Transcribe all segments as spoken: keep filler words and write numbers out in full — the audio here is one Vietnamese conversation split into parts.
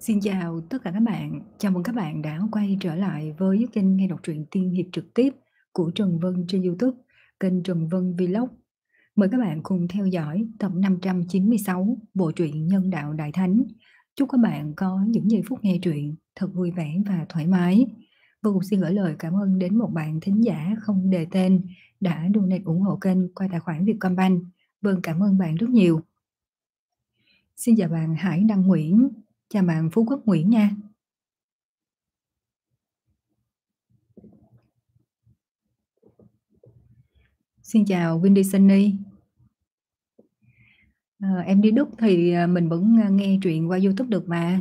Xin chào tất cả các bạn, chào mừng các bạn đã quay trở lại với kênh nghe đọc truyện tiên hiệp trực tiếp của Trần Vân trên YouTube, kênh Trần Vân Vlog. Mời các bạn cùng theo dõi tập năm trăm chín mươi sáu bộ truyện Nhân đạo Đại Thánh. Chúc các bạn có những giây phút nghe truyện thật vui vẻ và thoải mái. Vô cùng xin gửi lời cảm ơn đến một bạn thính giả không đề tên đã donate ủng hộ kênh qua tài khoản Vietcombank. Vâng, cảm ơn bạn rất nhiều. Xin chào bạn Hải Đăng Nguyễn, chào bạn Phú Quốc Nguyễn nha. Xin chào Windy Sunny. Ờ, em đi Đức thì à, mình vẫn à, nghe truyện qua YouTube được mà.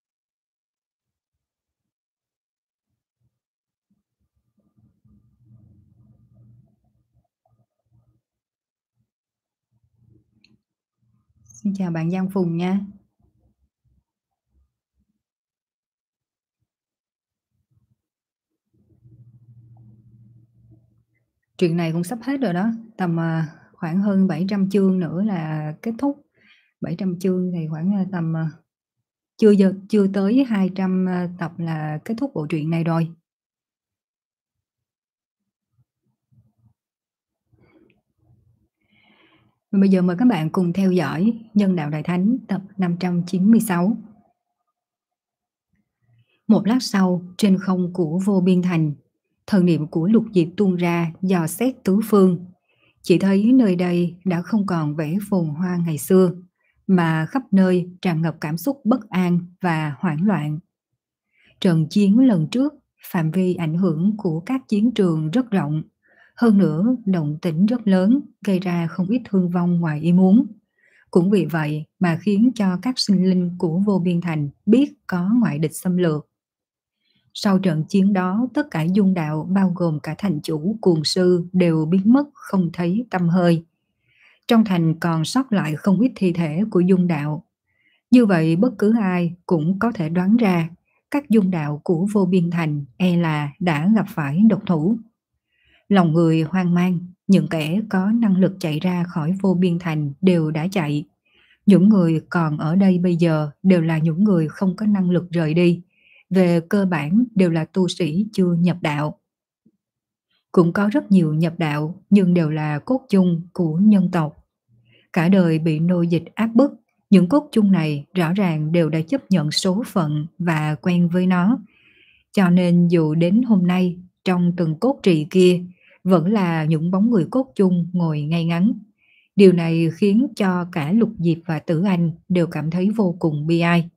Xin chào bạn Giang Phùng nha. Truyện này cũng sắp hết rồi đó, tầm à, khoảng hơn bảy trăm chương nữa là kết thúc. bảy trăm chương thì khoảng à, tầm à, chưa giờ chưa tới hai trăm à, tập là kết thúc bộ truyện này rồi. Và bây giờ mời các bạn cùng theo dõi Nhân đạo Đại Thánh tập năm trăm chín mươi sáu. Một lát sau, trên không của Vô Biên Thành, thần niệm của Lục Diệp tuôn ra dò xét tứ phương. Chỉ thấy nơi đây đã không còn vẻ phồn hoa ngày xưa, mà khắp nơi tràn ngập cảm xúc bất an và hoảng loạn. Trận chiến lần trước, phạm vi ảnh hưởng của các chiến trường rất rộng, hơn nữa động tĩnh rất lớn, gây ra không ít thương vong ngoài ý muốn. Cũng vì vậy mà khiến cho các sinh linh của Vô Biên Thành biết có ngoại địch xâm lược. Sau trận chiến đó, tất cả dung đạo bao gồm cả thành chủ cuồng sư đều biến mất không thấy tăm hơi. Trong thành còn sót lại không ít thi thể của dung đạo. Như vậy bất cứ ai cũng có thể đoán ra các dung đạo của Vô Biên Thành e là đã gặp phải độc thủ. Lòng người hoang mang, những kẻ có năng lực chạy ra khỏi Vô Biên Thành đều đã chạy. Những người còn ở đây bây giờ đều là những người không có năng lực rời đi. Về cơ bản đều là tu sĩ chưa nhập đạo. Cũng có rất nhiều nhập đạo nhưng đều là cốt chung của nhân tộc. Cả đời bị nô dịch áp bức, những cốt chung này rõ ràng đều đã chấp nhận số phận và quen với nó. Cho nên dù đến hôm nay, trong từng cốt trì kia, vẫn là những bóng người cốt chung ngồi ngay ngắn. Điều này khiến cho cả Lục Diệp và Tử Anh đều cảm thấy vô cùng bi ai.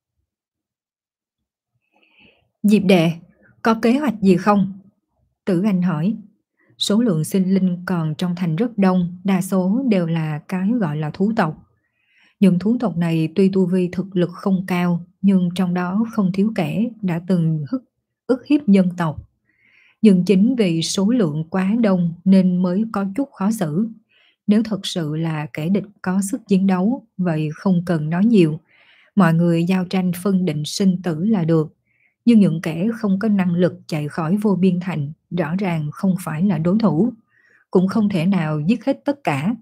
Diệp đệ, có kế hoạch gì không? Tử Anh hỏi. Số lượng sinh linh còn trong thành rất đông, đa số đều là cái gọi là thú tộc. Những thú tộc này tuy tu vi thực lực không cao, nhưng trong đó không thiếu kẻ đã từng hức, ức hiếp nhân tộc. Nhưng chính vì số lượng quá đông nên mới có chút khó xử. Nếu thật sự là kẻ địch có sức chiến đấu, vậy không cần nói nhiều. Mọi người giao tranh phân định sinh tử là được. Nhưng những kẻ không có năng lực chạy khỏi Vô Biên Thành rõ ràng không phải là đối thủ. Cũng không thể nào giết hết tất cả.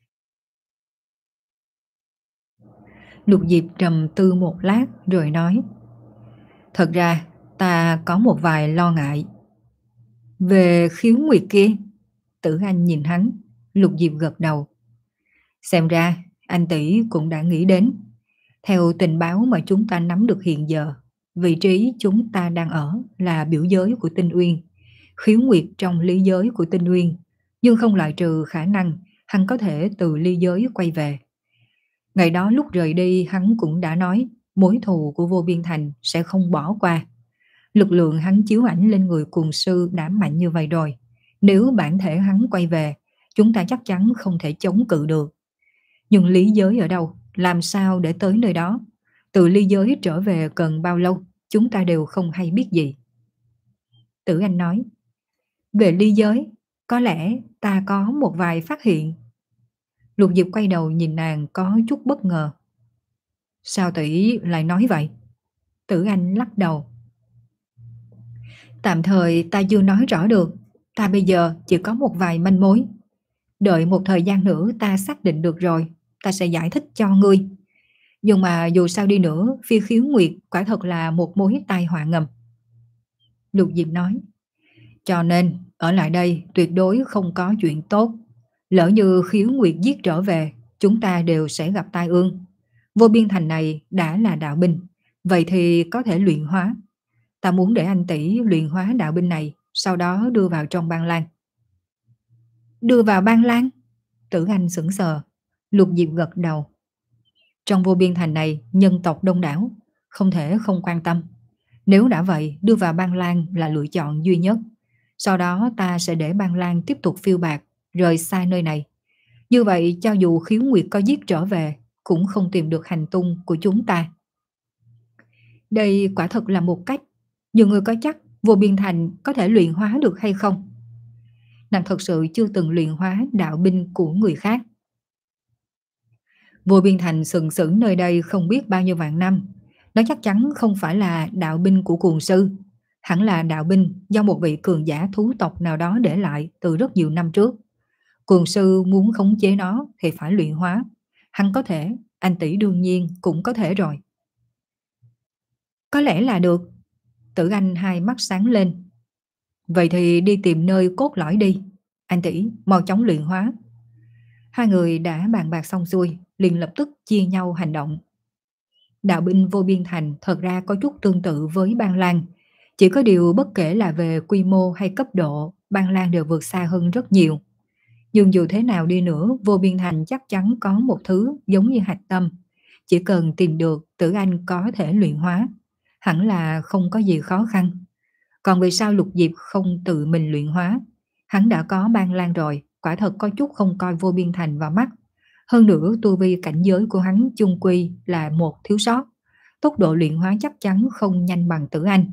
Lục Diệp trầm tư một lát rồi nói. Thật ra ta có một vài lo ngại. Về khiếu nguyệt kia? Tử Anh nhìn hắn. Lục Diệp gật đầu. Xem ra anh tỷ cũng đã nghĩ đến. Theo tình báo mà chúng ta nắm được hiện giờ, vị trí chúng ta đang ở là biểu giới của Tinh Uyên, khiếu nguyệt trong lý giới của Tinh Uyên, nhưng không loại trừ khả năng hắn có thể từ ly giới quay về. Ngày đó lúc rời đi hắn cũng đã nói mối thù của Vô Biên Thành sẽ không bỏ qua. Lực lượng hắn chiếu ảnh lên người cuồng sư đã mạnh như vậy rồi. Nếu bản thể hắn quay về, chúng ta chắc chắn không thể chống cự được. Nhưng lý giới ở đâu? Làm sao để tới nơi đó? Từ ly giới trở về cần bao lâu? Chúng ta đều không hay biết gì. Tử Anh nói. Về ly giới, có lẽ ta có một vài phát hiện. Lục Diệp quay đầu nhìn nàng có chút bất ngờ. Sao tỷ lại nói vậy? Tử Anh lắc đầu. Tạm thời ta chưa nói rõ được. Ta bây giờ chỉ có một vài manh mối. Đợi một thời gian nữa ta xác định được rồi, ta sẽ giải thích cho ngươi. Nhưng mà dù sao đi nữa, Phi Khiếu Nguyệt quả thật là một mối tai họa ngầm. Lục Diệp nói, cho nên ở lại đây tuyệt đối không có chuyện tốt. Lỡ như Khiếu Nguyệt giết trở về, chúng ta đều sẽ gặp tai ương. Vô biên thành này đã là đạo binh, vậy thì có thể luyện hóa. Ta muốn để anh tỷ luyện hóa đạo binh này, sau đó đưa vào trong Băng Lan. Đưa vào Băng Lan? Tử Anh sững sờ. Lục Diệp gật đầu. Trong vô biên thành này nhân tộc đông đảo, không thể không quan tâm. Nếu đã vậy, đưa vào Băng Lan là lựa chọn duy nhất. Sau đó ta sẽ để Băng Lan tiếp tục phiêu bạt, rời xa nơi này. Như vậy cho dù Khiếu Nguyệt có giết trở về, cũng không tìm được hành tung của chúng ta. Đây quả thật là một cách, nhiều người có chắc vô biên thành có thể luyện hóa được hay không? Nàng thật sự chưa từng luyện hóa đạo binh của người khác. Vô biên thành sừng sững nơi đây không biết bao nhiêu vạn năm. Nó chắc chắn không phải là đạo binh của cuồng sư. Hẳn là đạo binh do một vị cường giả thú tộc nào đó để lại từ rất nhiều năm trước. Cuồng sư muốn khống chế nó thì phải luyện hóa. Hắn có thể, anh tỷ đương nhiên cũng có thể rồi. Có lẽ là được. Tử Anh hai mắt sáng lên. Vậy thì đi tìm nơi cốt lõi đi. Anh tỷ mau chóng luyện hóa. Hai người đã bàn bạc xong xuôi, liền lập tức chia nhau hành động. Đạo binh vô biên thành thật ra có chút tương tự với Băng Lan. Chỉ có điều bất kể là về quy mô hay cấp độ, Băng Lan đều vượt xa hơn rất nhiều. Nhưng dù thế nào đi nữa, vô biên thành chắc chắn có một thứ giống như hạch tâm. Chỉ cần tìm được, Tử Anh có thể luyện hóa. Hẳn là không có gì khó khăn. Còn vì sao Lục Diệp không tự mình luyện hóa? Hắn đã có Băng Lan rồi, quả thật có chút không coi vô biên thành vào mắt. Hơn nữa tu vi cảnh giới của hắn chung quy là một thiếu sót. Tốc độ luyện hóa chắc chắn không nhanh bằng Tử Anh.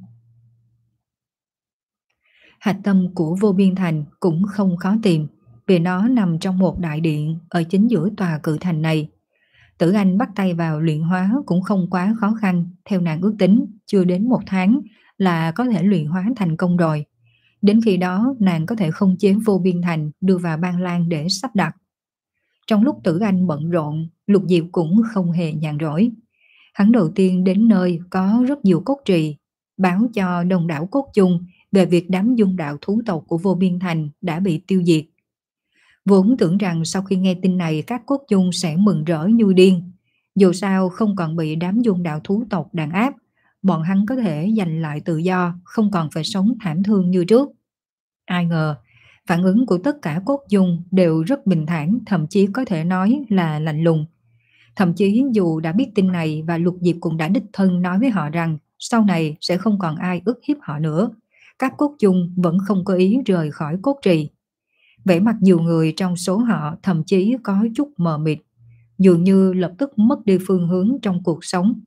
Hạch tâm của vô biên thành cũng không khó tìm, vì nó nằm trong một đại điện ở chính giữa tòa cự thành này. Tử Anh bắt tay vào luyện hóa cũng không quá khó khăn, theo nàng ước tính, chưa đến một tháng là có thể luyện hóa thành công rồi. Đến khi đó nàng có thể khống chế vô biên thành đưa vào Băng Lan để sắp đặt. Trong lúc Tử Anh bận rộn, Lục Diệp cũng không hề nhàn rỗi. Hắn đầu tiên đến nơi có rất nhiều cốt trì, báo cho đông đảo cốt chung về việc đám dung đạo thú tộc của vô biên thành đã bị tiêu diệt. Vốn tưởng rằng sau khi nghe tin này các cốt chung sẽ mừng rỡ như điên. Dù sao không còn bị đám dung đạo thú tộc đàn áp, bọn hắn có thể giành lại tự do, không còn phải sống thảm thương như trước. Ai ngờ, phản ứng của tất cả cốt dung đều rất bình thản, thậm chí có thể nói là lạnh lùng. Thậm chí dù đã biết tin này và Lục Diệp cũng đã đích thân nói với họ rằng sau này sẽ không còn ai ức hiếp họ nữa, các cốt chung vẫn không có ý rời khỏi cốt trì. Vẻ mặt nhiều người trong số họ thậm chí có chút mờ mịt, dường như lập tức mất đi phương hướng trong cuộc sống.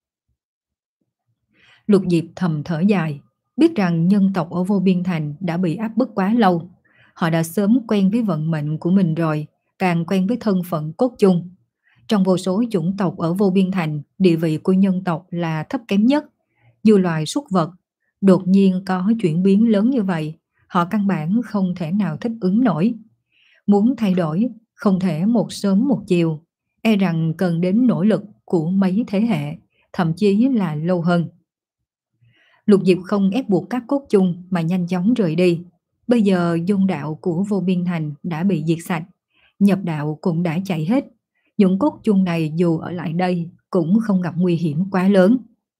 Lục Diệp thầm thở dài, biết rằng nhân tộc ở vô biên thành đã bị áp bức quá lâu. Họ đã sớm quen với vận mệnh của mình rồi, càng quen với thân phận cốt chung. Trong vô số chủng tộc ở vô biên thành, địa vị của nhân tộc là thấp kém nhất. Như loài súc vật, đột nhiên có chuyển biến lớn như vậy, họ căn bản không thể nào thích ứng nổi. Muốn thay đổi, không thể một sớm một chiều, e rằng cần đến nỗ lực của mấy thế hệ, thậm chí là lâu hơn. Lục Diệp không ép buộc các cốt chung mà nhanh chóng rời đi. Bây giờ dung đạo của vô biên thành đã bị diệt sạch, nhập đạo cũng đã chạy hết. Những cốt chung này dù ở lại đây cũng không gặp nguy hiểm quá lớn.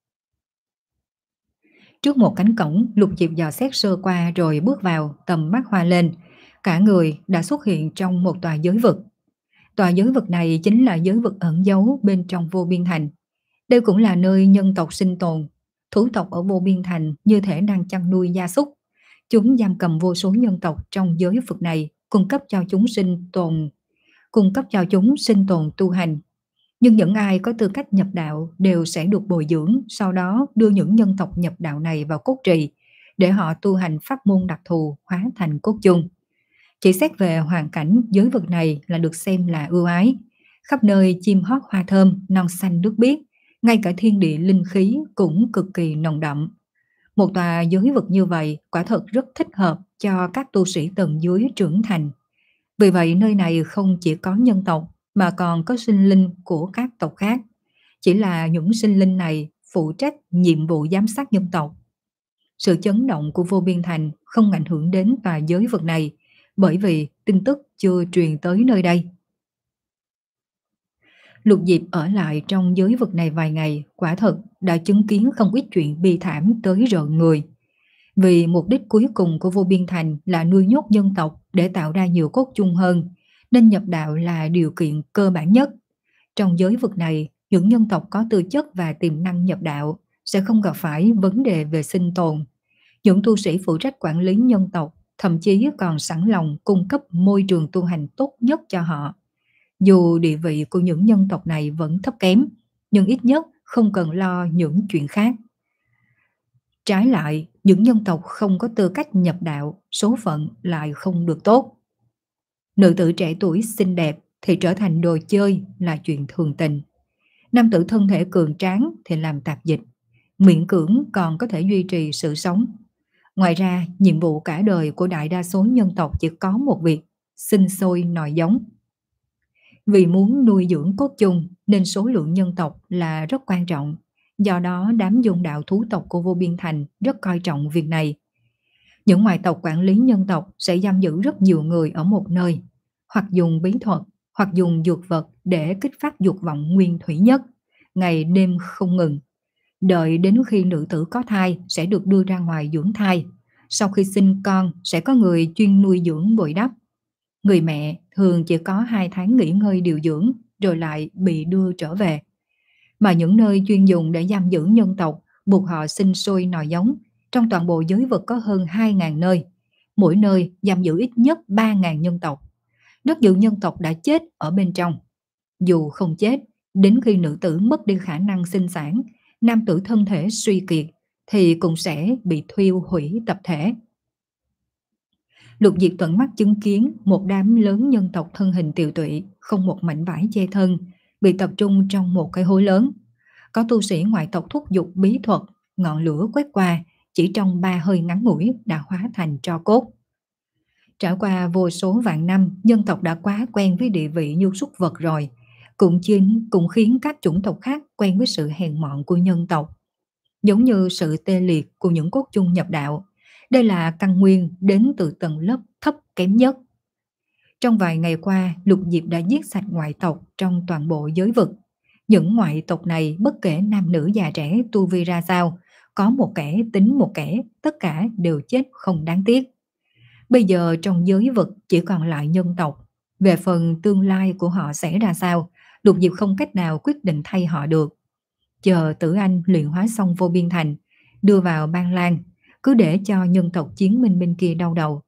Trước một cánh cổng, Lục Diệp dò xét sơ qua rồi bước vào, tầm mắt hoa lên. Cả người đã xuất hiện trong một tòa giới vực. Tòa giới vực này chính là giới vực ẩn giấu bên trong vô biên thành. Đây cũng là nơi nhân tộc sinh tồn. Thú tộc ở vô biên thành như thể đang chăn nuôi gia súc. Chúng giam cầm vô số nhân tộc trong giới vực này, cung cấp cho chúng sinh tồn, cung cấp cho chúng sinh tồn tu hành. Nhưng những ai có tư cách nhập đạo đều sẽ được bồi dưỡng, sau đó đưa những nhân tộc nhập đạo này vào cốt trì, để họ tu hành pháp môn đặc thù hóa thành cốt chung. Chỉ xét về hoàn cảnh, giới vực này là được xem là ưu ái. Khắp nơi chim hót hoa thơm, non xanh nước biếc, ngay cả thiên địa linh khí cũng cực kỳ nồng đậm. Một tòa giới vực như vậy quả thật rất thích hợp cho các tu sĩ tầng dưới trưởng thành. Vì vậy nơi này không chỉ có nhân tộc mà còn có sinh linh của các tộc khác. chỉ là những sinh linh này phụ trách nhiệm vụ giám sát nhân tộc. Sự chấn động của Vô Biên Thành không ảnh hưởng đến tòa giới vực này, bởi vì tin tức chưa truyền tới nơi đây. Lục Diệp ở lại trong giới vực này vài ngày, quả thật đã chứng kiến không ít chuyện bi thảm tới rợn người. Vì mục đích cuối cùng của Vô Biên Thành là nuôi nhốt dân tộc để tạo ra nhiều cốt chung hơn, nên nhập đạo là điều kiện cơ bản nhất. Trong giới vực này, những nhân tộc có tư chất và tiềm năng nhập đạo sẽ không gặp phải vấn đề về sinh tồn. Những tu sĩ phụ trách quản lý nhân tộc thậm chí còn sẵn lòng cung cấp môi trường tu hành tốt nhất cho họ. Dù địa vị của những nhân tộc này vẫn thấp kém, nhưng ít nhất không cần lo những chuyện khác. Trái lại, những nhân tộc không có tư cách nhập đạo, số phận lại không được tốt. Nữ tử trẻ tuổi xinh đẹp thì trở thành đồ chơi là chuyện thường tình. Nam tử thân thể cường tráng thì làm tạp dịch, miễn cưỡng còn có thể duy trì sự sống. Ngoài ra, nhiệm vụ cả đời của đại đa số nhân tộc chỉ có một việc: sinh sôi nòi giống. Vì muốn nuôi dưỡng cốt chung nên số lượng nhân tộc là rất quan trọng. Do đó đám dung đạo thú tộc của Vô Biên Thành rất coi trọng việc này. Những ngoại tộc quản lý nhân tộc sẽ giam giữ rất nhiều người ở một nơi, hoặc dùng bí thuật, hoặc dùng dược vật để kích phát dục vọng nguyên thủy nhất, ngày đêm không ngừng. Đợi đến khi nữ tử có thai sẽ được đưa ra ngoài dưỡng thai. Sau khi sinh con sẽ có người chuyên nuôi dưỡng bồi đắp. Người mẹ thường chỉ có hai tháng nghỉ ngơi điều dưỡng rồi lại bị đưa trở về. Mà những nơi chuyên dùng để giam giữ nhân tộc buộc họ sinh sôi nòi giống, trong toàn bộ giới vực có hơn hai nghìn nơi. Mỗi nơi giam giữ ít nhất ba nghìn nhân tộc. Rất nhiều nhân tộc đã chết ở bên trong. Dù không chết, đến khi nữ tử mất đi khả năng sinh sản, nam tử thân thể suy kiệt thì cũng sẽ bị thiêu hủy tập thể. Lục Diệp tận mắt chứng kiến một đám lớn nhân tộc thân hình tiều tụy, không một mảnh vải che thân, bị tập trung trong một cái hố lớn. Có tu sĩ ngoại tộc thúc giục bí thuật, ngọn lửa quét qua, chỉ trong ba hơi ngắn ngủi đã hóa thành tro cốt. Trải qua vô số vạn năm, nhân tộc đã quá quen với địa vị như súc vật rồi, cũng chính cũng khiến các chủng tộc khác quen với sự hèn mọn của nhân tộc. Giống như sự tê liệt của những cốt chung nhập đạo, đây là căn nguyên đến từ tầng lớp thấp kém nhất. Trong vài ngày qua, Lục Diệp đã giết sạch ngoại tộc trong toàn bộ giới vực. Những ngoại tộc này bất kể nam nữ già trẻ tu vi ra sao, có một kẻ tính một kẻ, tất cả đều chết không đáng tiếc. Bây giờ trong giới vực chỉ còn lại nhân tộc. Về phần tương lai của họ sẽ ra sao, Lục Diệp không cách nào quyết định thay họ được. Chờ Tử Anh luyện hóa xong Vô Biên Thành, đưa vào Ban Lan, cứ để cho nhân tộc chiến minh bên kia đau đầu.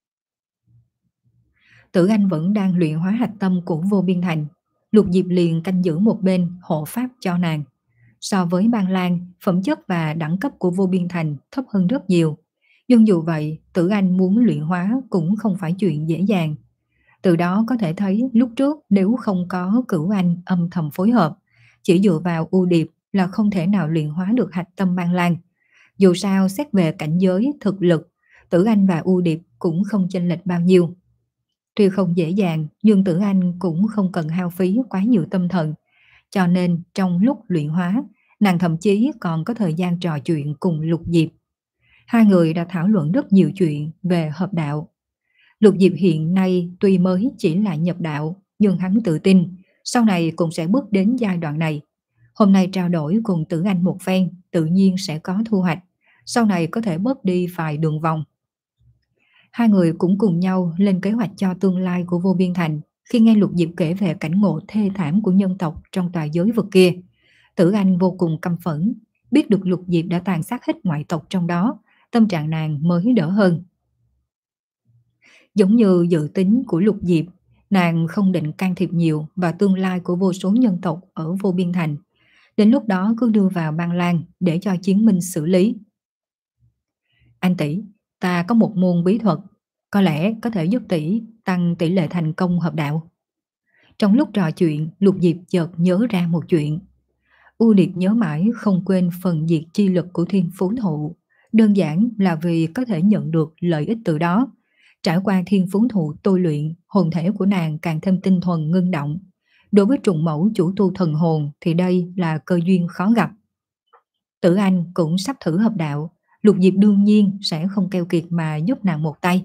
Tử Anh vẫn đang luyện hóa hạch tâm của Vô Biên Thành. Lục Diệp liền canh giữ một bên hộ pháp cho nàng. So với Ban Lan, phẩm chất và đẳng cấp của Vô Biên Thành thấp hơn rất nhiều. Nhưng dù vậy, Tử Anh muốn luyện hóa cũng không phải chuyện dễ dàng. Từ đó có thể thấy lúc trước nếu không có Cửu Anh âm thầm phối hợp, chỉ dựa vào U Điệp là không thể nào luyện hóa được hạch tâm Ban Lan. Dù sao xét về cảnh giới, thực lực, Tử Anh và U Điệp cũng không chênh lệch bao nhiêu. Tuy không dễ dàng, nhưng Tử Anh cũng không cần hao phí quá nhiều tâm thần. Cho nên trong lúc luyện hóa, nàng thậm chí còn có thời gian trò chuyện cùng Lục Diệp. Hai người đã thảo luận rất nhiều chuyện về hợp đạo. Lục Diệp hiện nay tuy mới chỉ là nhập đạo, nhưng hắn tự tin sau này cũng sẽ bước đến giai đoạn này. Hôm nay trao đổi cùng Tử Anh một phen, tự nhiên sẽ có thu hoạch, sau này có thể bớt đi vài đường vòng. Hai người cũng cùng nhau lên kế hoạch cho tương lai của Vô Biên Thành. Khi nghe Lục Diệp kể về cảnh ngộ thê thảm của nhân tộc trong tòa giới vực kia, Tử Anh vô cùng căm phẫn. Biết được Lục Diệp đã tàn sát hết ngoại tộc trong đó, tâm trạng nàng mới đỡ hơn. Giống như dự tính của Lục Diệp, nàng không định can thiệp nhiều vào tương lai của vô số nhân tộc ở Vô Biên Thành. Đến lúc đó cứ đưa vào Ban Lan để cho chiến minh xử lý. Anh tỷ, ta có một môn bí thuật, có lẽ có thể giúp tỷ tăng tỷ lệ thành công hợp đạo. Trong lúc trò chuyện, Lục Diệp chợt nhớ ra một chuyện. U Điệp nhớ mãi không quên phần diệt chi lực của Thiên Phú Thụ, đơn giản là vì có thể nhận được lợi ích từ đó. Trải qua Thiên Phú Thụ tôi luyện, hồn thể của nàng càng thêm tinh thuần ngưng động. Đối với trùng mẫu chủ tu thần hồn thì đây là cơ duyên khó gặp. Tử Anh cũng sắp thử hợp đạo, Lục Diệp đương nhiên sẽ không keo kiệt mà giúp nàng một tay.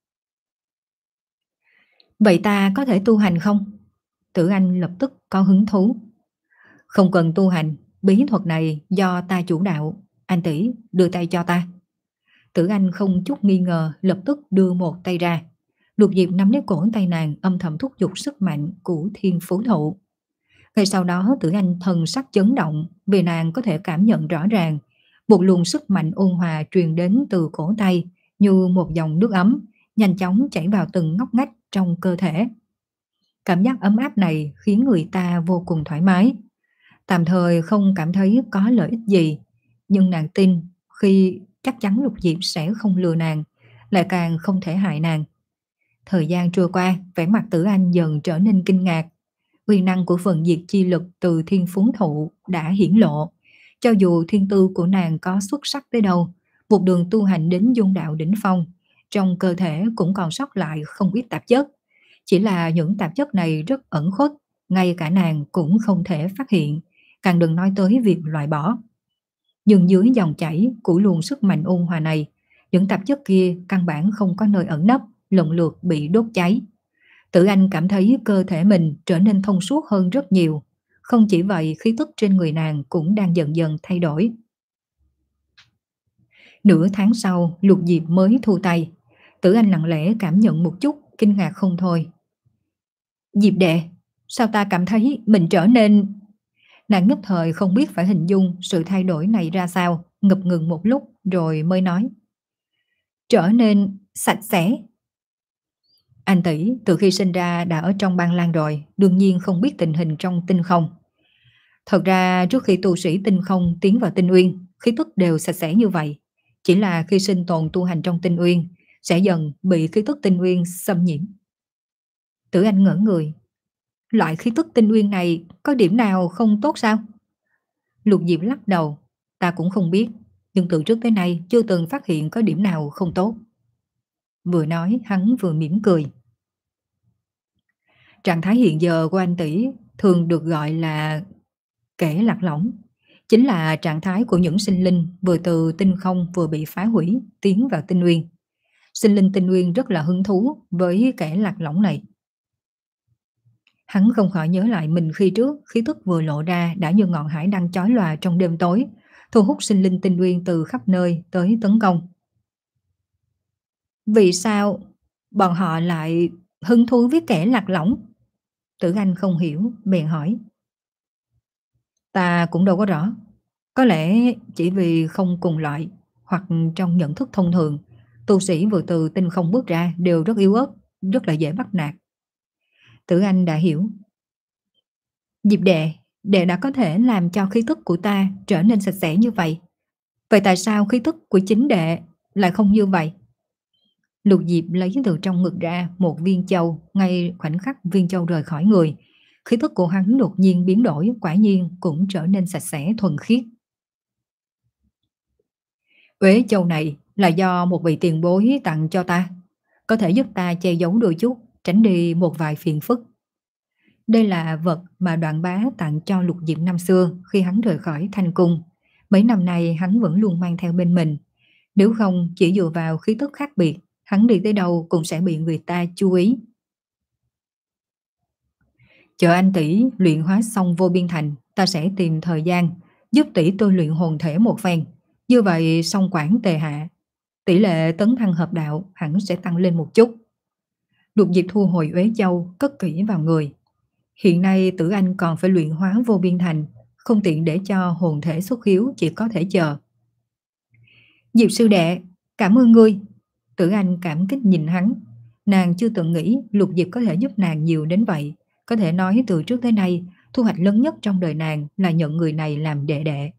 Vậy ta có thể tu hành không? Tử Anh lập tức có hứng thú. Không cần tu hành, bí thuật này do ta chủ đạo, anh tỷ đưa tay cho ta. Tử Anh không chút nghi ngờ lập tức đưa một tay ra. Lục Diệp nắm lấy cổ tay nàng âm thầm thúc giục sức mạnh của thiên phú thụ. Ngay sau đó Tử Anh thần sắc chấn động vì nàng có thể cảm nhận rõ ràng một luồng sức mạnh ôn hòa truyền đến từ cổ tay như một dòng nước ấm, nhanh chóng chảy vào từng ngóc ngách trong cơ thể. Cảm giác ấm áp này khiến người ta vô cùng thoải mái. Tạm thời không cảm thấy có lợi ích gì, nhưng nàng tin khi chắc chắn Lục Diệp sẽ không lừa nàng, lại càng không thể hại nàng. Thời gian trôi qua, vẻ mặt Tử Anh dần trở nên kinh ngạc. Uy năng của phần diệt chi lực từ thiên phú thụ đã hiển lộ. Cho dù thiên tư của nàng có xuất sắc tới đâu, một đường tu hành đến dung đạo đỉnh phong, trong cơ thể cũng còn sót lại không ít tạp chất. Chỉ là những tạp chất này rất ẩn khuất, ngay cả nàng cũng không thể phát hiện, càng đừng nói tới việc loại bỏ. Nhưng dưới dòng chảy của luồng sức mạnh ôn hòa này, những tạp chất kia căn bản không có nơi ẩn nấp, lần lượt bị đốt cháy. Tử Anh cảm thấy cơ thể mình trở nên thông suốt hơn rất nhiều. Không chỉ vậy, khí tức trên người nàng cũng đang dần dần thay đổi. Nửa tháng sau, Lục Diệp mới thu tay. Tử Anh lặng lẽ cảm nhận một chút, kinh ngạc không thôi. Diệp đệ, sao ta cảm thấy mình trở nên... Nàng nhất thời không biết phải hình dung sự thay đổi này ra sao, ngập ngừng một lúc rồi mới nói. Trở nên sạch sẽ. Anh tỷ từ khi sinh ra đã ở trong Băng Lan rồi, đương nhiên không biết tình hình trong tinh không. Thật ra trước khi tu sĩ tinh không tiến vào tinh uyên, khí tức đều sạch sẽ như vậy. Chỉ là khi sinh tồn tu hành trong tinh uyên, sẽ dần bị khí tức tinh uyên xâm nhiễm. Tử Anh ngỡ người. Loại khí tức tinh uyên này có điểm nào không tốt sao? Lục Diệp lắc đầu. Ta cũng không biết, nhưng từ trước tới nay chưa từng phát hiện có điểm nào không tốt. Vừa nói hắn vừa mỉm cười. Trạng thái hiện giờ của anh tỷ thường được gọi là kẻ lạc lõng, chính là trạng thái của những sinh linh vừa từ tinh không vừa bị phá hủy tiến vào tinh uyên. Sinh linh tinh uyên rất là hứng thú với kẻ lạc lõng này. Hắn không khỏi nhớ lại mình khi trước, khí tức vừa lộ ra đã như ngọn hải đăng chói lòa trong đêm tối, thu hút sinh linh tinh uyên từ khắp nơi tới tấn công. Vì sao bọn họ lại hứng thú với kẻ lạc lõng? Tử Anh không hiểu, bèn hỏi. Ta cũng đâu có rõ. Có lẽ chỉ vì không cùng loại, hoặc trong nhận thức thông thường, tu sĩ vừa từ tinh không bước ra đều rất yếu ớt, rất là dễ bắt nạt. Tử Anh đã hiểu. Diệp đệ, đệ đã có thể làm cho khí tức của ta trở nên sạch sẽ như vậy. Vậy tại sao khí tức của chính đệ lại không như vậy? Lục Diệp lấy từ trong ngực ra một viên châu, ngay khoảnh khắc viên châu rời khỏi người. Khí tức của hắn đột nhiên biến đổi, quả nhiên cũng trở nên sạch sẽ thuần khiết. Uế châu này là do một vị tiền bối tặng cho ta, có thể giúp ta che giấu đôi chút, tránh đi một vài phiền phức. Đây là vật mà Đoạn Bá tặng cho Lục Diệp năm xưa khi hắn rời khỏi Thanh Cung. Mấy năm nay hắn vẫn luôn mang theo bên mình. Nếu không chỉ dựa vào khí tức khác biệt, hắn đi tới đâu cũng sẽ bị người ta chú ý. Chờ anh tỷ luyện hóa xong Vô Biên Thành, ta sẽ tìm thời gian giúp tỷ tôi luyện hồn thể một phen. Như vậy song quản tề hạ, tỷ lệ tấn thăng hợp đạo hẳn sẽ tăng lên một chút. Lục Diệp thu hồi uế châu, cất kỹ vào người. Hiện nay Tử Anh còn phải luyện hóa Vô Biên Thành, không tiện để cho hồn thể xuất hiếu, chỉ có thể chờ. Diệp sư đệ, cảm ơn ngươi. Tử Anh cảm kích nhìn hắn. Nàng chưa từng nghĩ Lục Diệp có thể giúp nàng nhiều đến vậy. Có thể nói từ trước tới nay, thu hoạch lớn nhất trong đời nàng là nhận người này làm đệ đệ.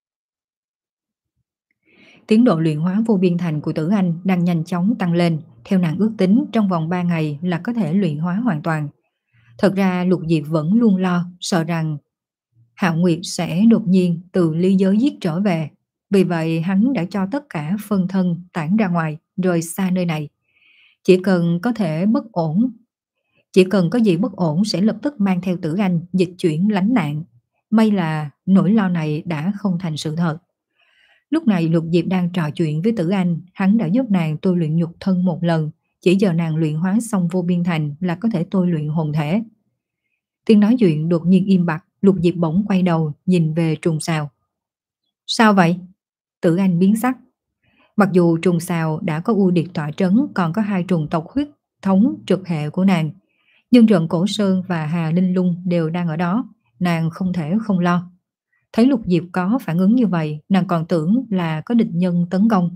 Tiến độ luyện hóa Vô Biên Thành của Tử Anh đang nhanh chóng tăng lên. Theo nàng ước tính, trong vòng ba ngày là có thể luyện hóa hoàn toàn. Thật ra Lục Diệp vẫn luôn lo, sợ rằng Hạo Nguyệt sẽ đột nhiên từ ly giới giết trở về. Vì vậy hắn đã cho tất cả phân thân tản ra ngoài, rời xa nơi này. Chỉ cần có thể bất ổn, Chỉ cần có gì bất ổn sẽ lập tức mang theo Tử Anh dịch chuyển lánh nạn. May là nỗi lo này đã không thành sự thật. Lúc này Lục Diệp đang trò chuyện với Tử Anh, hắn đã giúp nàng tôi luyện nhục thân một lần, chỉ giờ nàng luyện hóa xong vô biên thành là có thể tôi luyện hồn thể. Tiếng nói chuyện đột nhiên im bặt, Lục Diệp bỗng quay đầu nhìn về Trùng Sào. Sao vậy? Tử Anh biến sắc. Mặc dù Trùng Sào đã có ưu điệt tọa trấn, còn có hai trùng tộc huyết thống trực hệ của nàng, nhưng Trần Cổ Sơn và Hà Linh Lung đều đang ở đó, nàng không thể không lo. Thấy Lục Diệp có phản ứng như vậy, nàng còn tưởng là có địch nhân tấn công.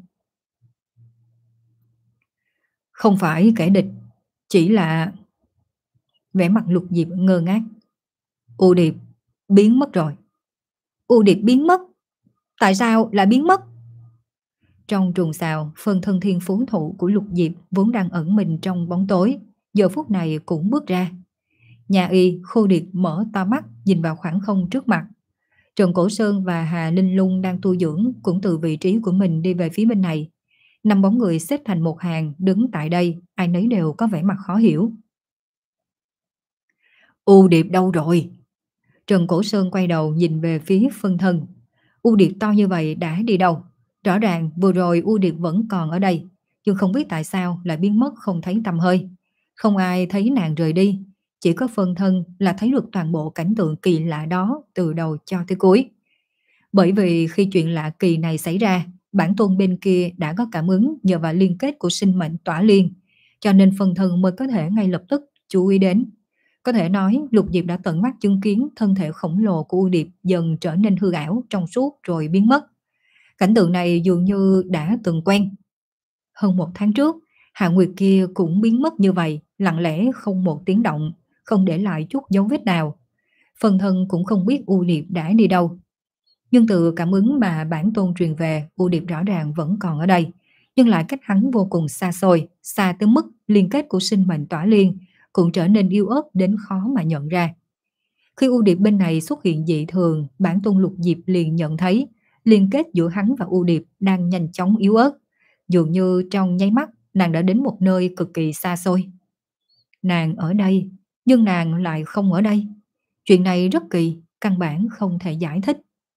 Không phải kẻ địch, chỉ là... Vẻ mặt Lục Diệp ngơ ngác. U Điệp biến mất rồi. U Điệp biến mất? Tại sao lại biến mất? Trong Trùng Sào, phân thân thiên phú thụ của Lục Diệp vốn đang ẩn mình trong bóng tối, giờ phút này cũng bước ra. Nhà y Khô Điệp mở to mắt nhìn vào khoảng không trước mặt. Trần Cổ Sơn và Hà Linh Lung đang tu dưỡng cũng từ vị trí của mình đi về phía bên này. Năm bóng người xếp thành một hàng đứng tại đây, ai nấy đều có vẻ mặt khó hiểu. U Điệp đâu rồi? Trần Cổ Sơn quay đầu nhìn về phía phân thân. U Điệp to như vậy đã đi đâu? Rõ ràng vừa rồi U Điệp vẫn còn ở đây, nhưng không biết tại sao lại biến mất không thấy tăm hơi. Không ai thấy nàng rời đi, chỉ có phân thân là thấy được toàn bộ cảnh tượng kỳ lạ đó từ đầu cho tới cuối. Bởi vì khi chuyện lạ kỳ này xảy ra, bản tôn bên kia đã có cảm ứng nhờ vào liên kết của sinh mệnh tỏa liên, cho nên phân thân mới có thể ngay lập tức chú ý đến. Có thể nói Lục Diệp đã tận mắt chứng kiến thân thể khổng lồ của U Điệp dần trở nên hư ảo trong suốt rồi biến mất. Cảnh tượng này dường như đã từng quen. Hơn một tháng trước, Hạ Nguyệt kia cũng biến mất như vậy, lặng lẽ không một tiếng động, không để lại chút dấu vết nào. Phần thân cũng không biết U Điệp đã đi đâu. Nhưng từ cảm ứng mà bản tôn truyền về, U Điệp rõ ràng vẫn còn ở đây, nhưng lại cách hắn vô cùng xa xôi, xa tới mức liên kết của sinh mệnh tỏa liên cũng trở nên yếu ớt đến khó mà nhận ra. Khi U Điệp bên này xuất hiện dị thường, bản tôn Lục Diệp liền nhận thấy liên kết giữa hắn và U Điệp đang nhanh chóng yếu ớt, dường như trong nháy mắt nàng đã đến một nơi cực kỳ xa xôi. Nàng ở đây, nhưng nàng lại không ở đây. Chuyện này rất kỳ, căn bản không thể giải thích.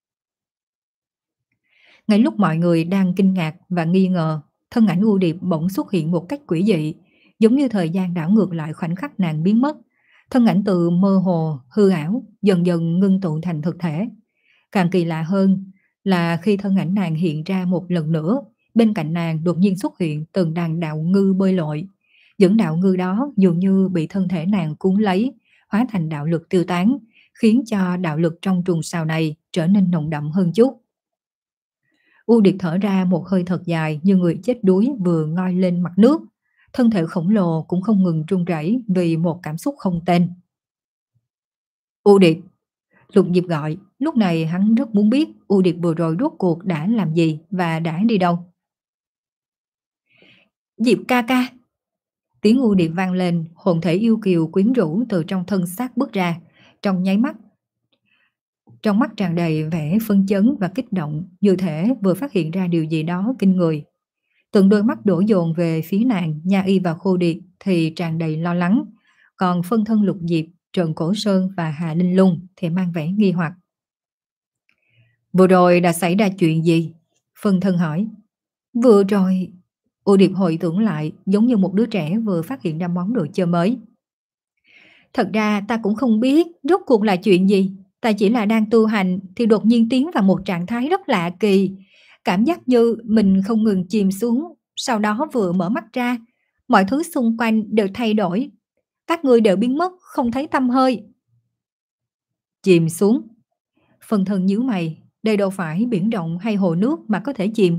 Ngay lúc mọi người đang kinh ngạc và nghi ngờ, thân ảnh U Điệp bỗng xuất hiện một cách quỷ dị, giống như thời gian đảo ngược lại khoảnh khắc nàng biến mất. Thân ảnh từ mơ hồ, hư ảo, dần dần ngưng tụ thành thực thể. Càng kỳ lạ hơn là khi thân ảnh nàng hiện ra một lần nữa, bên cạnh nàng đột nhiên xuất hiện từng đàn đạo ngư bơi lội. Những đạo ngư đó dường như bị thân thể nàng cuốn lấy, hóa thành đạo lực tiêu tán, khiến cho đạo lực trong trùng sào này trở nên nồng đậm hơn chút. U Điệp thở ra một hơi thật dài như người chết đuối vừa ngoi lên mặt nước. Thân thể khổng lồ cũng không ngừng run rẩy vì một cảm xúc không tên. U Điệp! Lục Diệp gọi, lúc này hắn rất muốn biết U Điệp vừa rồi rốt cuộc đã làm gì và đã đi đâu. Diệp ca ca! Tiếng U Điệp vang lên, hồn thể yêu kiều quyến rũ từ trong thân xác bước ra, trong nháy mắt. Trong mắt tràn đầy vẻ phân chấn và kích động, như thể vừa phát hiện ra điều gì đó kinh người. Từng đôi mắt đổ dồn về phía nàng, Nha Y và Khô Điệp thì tràn đầy lo lắng, còn phân thân Lục Diệp, Trần Cổ Sơn và Hà Linh Lung thì mang vẻ nghi hoặc. Vừa rồi đã xảy ra chuyện gì? Phân thân hỏi. Vừa rồi... U Điệp hồi tưởng lại giống như một đứa trẻ vừa phát hiện ra món đồ chơi mới. Thật ra ta cũng không biết rốt cuộc là chuyện gì. Ta chỉ là đang tu hành thì đột nhiên tiến vào một trạng thái rất lạ kỳ. Cảm giác như mình không ngừng chìm xuống. Sau đó vừa mở mắt ra, mọi thứ xung quanh đều thay đổi. Các người đều biến mất, không thấy tăm hơi. Chìm xuống? Phần thân nhíu mày, đây đâu phải biển rộng hay hồ nước mà có thể chìm.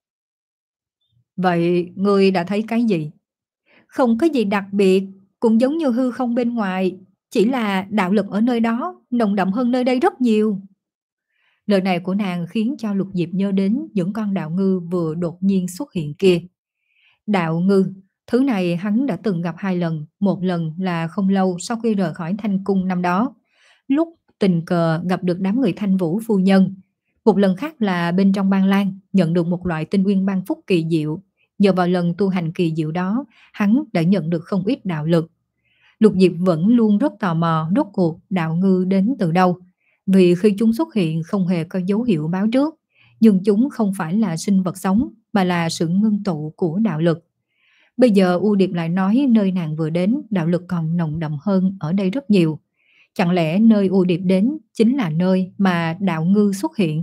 Vậy ngươi đã thấy cái gì? Không có gì đặc biệt, cũng giống như hư không bên ngoài, chỉ là đạo lực ở nơi đó nồng đậm hơn nơi đây rất nhiều. Lời này của nàng khiến cho Lục Diệp nhớ đến những con đạo ngư vừa đột nhiên xuất hiện kia. Đạo ngư, thứ này hắn đã từng gặp hai lần, một lần là không lâu sau khi rời khỏi Thanh Cung năm đó, lúc tình cờ gặp được đám người Thanh Vũ phu nhân. Một lần khác là bên trong Ban Lan, nhận được một loại tinh nguyên ban phúc kỳ diệu. Nhờ vào lần tu hành kỳ diệu đó, hắn đã nhận được không ít đạo lực. Lục Diệp vẫn luôn rất tò mò rốt cuộc đạo ngư đến từ đâu, vì khi chúng xuất hiện không hề có dấu hiệu báo trước, nhưng chúng không phải là sinh vật sống mà là sự ngưng tụ của đạo lực. Bây giờ U Điệp lại nói nơi nàng vừa đến đạo lực còn nồng đậm hơn ở đây rất nhiều. Chẳng lẽ nơi U Điệp đến chính là nơi mà đạo ngư xuất hiện?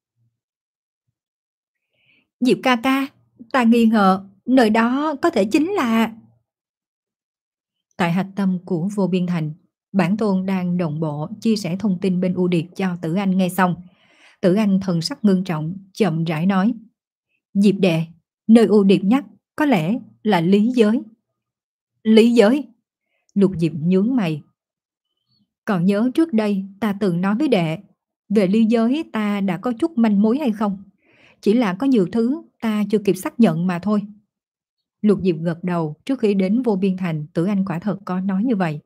Diệp ca ca, ta nghi ngờ nơi đó có thể chính là... Tại hạch tâm của Vô Biên Thành, Bản Tôn đang đồng bộ chia sẻ thông tin bên U Điệp cho Tử Anh nghe xong. Tử Anh thần sắc ngưng trọng, chậm rãi nói: Diệp đệ, nơi U Điệp nhắc có lẽ là lý giới. Lý giới? Lục Diệp nhướng mày. Còn nhớ trước đây ta từng nói với đệ, về lý giới ta đã có chút manh mối hay không? Chỉ là có nhiều thứ ta chưa kịp xác nhận mà thôi. Lục Diệp gật đầu, trước khi đến Vô Biên Thành, Tử Anh quả thật có nói như vậy.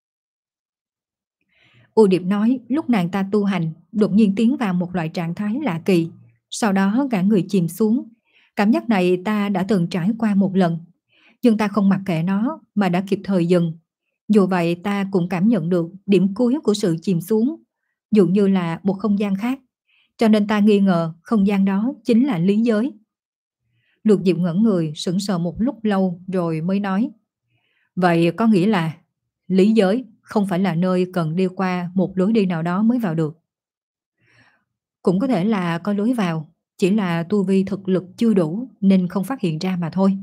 U Điệp nói lúc nàng ta tu hành, đột nhiên tiến vào một loại trạng thái lạ kỳ, sau đó cả người chìm xuống. Cảm giác này ta đã từng trải qua một lần, nhưng ta không mặc kệ nó mà đã kịp thời dừng. Dù vậy ta cũng cảm nhận được điểm cuối của sự chìm xuống, dường như là một không gian khác, cho nên ta nghi ngờ không gian đó chính là lý giới. Lục Diệp ngẩn người sững sờ một lúc lâu rồi mới nói: Vậy có nghĩa là lý giới không phải là nơi cần đi qua một lối đi nào đó mới vào được. Cũng có thể là có lối vào, chỉ là tu vi thực lực chưa đủ nên không phát hiện ra mà thôi.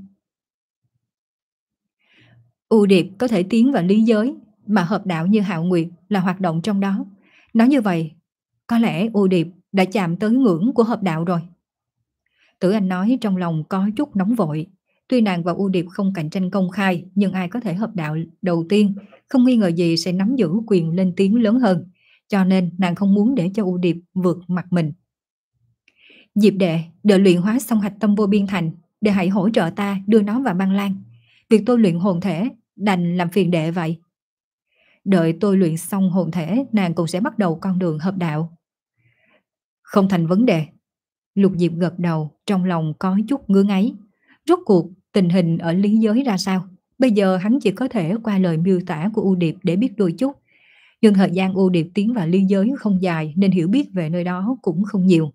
U Điệp có thể tiến vào lý giới, mà hợp đạo như Hạo Nguyệt là hoạt động trong đó. Nói như vậy, có lẽ U Điệp đã chạm tới ngưỡng của hợp đạo rồi. Tử Anh nói trong lòng có chút nóng vội. Tuy nàng và U Điệp không cạnh tranh công khai, nhưng ai có thể hợp đạo đầu tiên, không nghi ngờ gì sẽ nắm giữ quyền lên tiếng lớn hơn. Cho nên nàng không muốn để cho U Điệp vượt mặt mình. Diệp đệ, đợi luyện hóa xong hạch tâm Vô Biên Thành, để hãy hỗ trợ ta đưa nó vào băng lan. Việc tôi luyện hồn thể, đành làm phiền đệ vậy. Đợi tôi luyện xong hồn thể, nàng cũng sẽ bắt đầu con đường hợp đạo. Không thành vấn đề. Lục Diệp gật đầu, trong lòng có chút ngứa ngáy. Rốt cuộc tình hình ở lý giới ra sao? Bây giờ hắn chỉ có thể qua lời miêu tả của U Điệp để biết đôi chút. Nhưng thời gian U Điệp tiến vào lý giới không dài nên hiểu biết về nơi đó cũng không nhiều.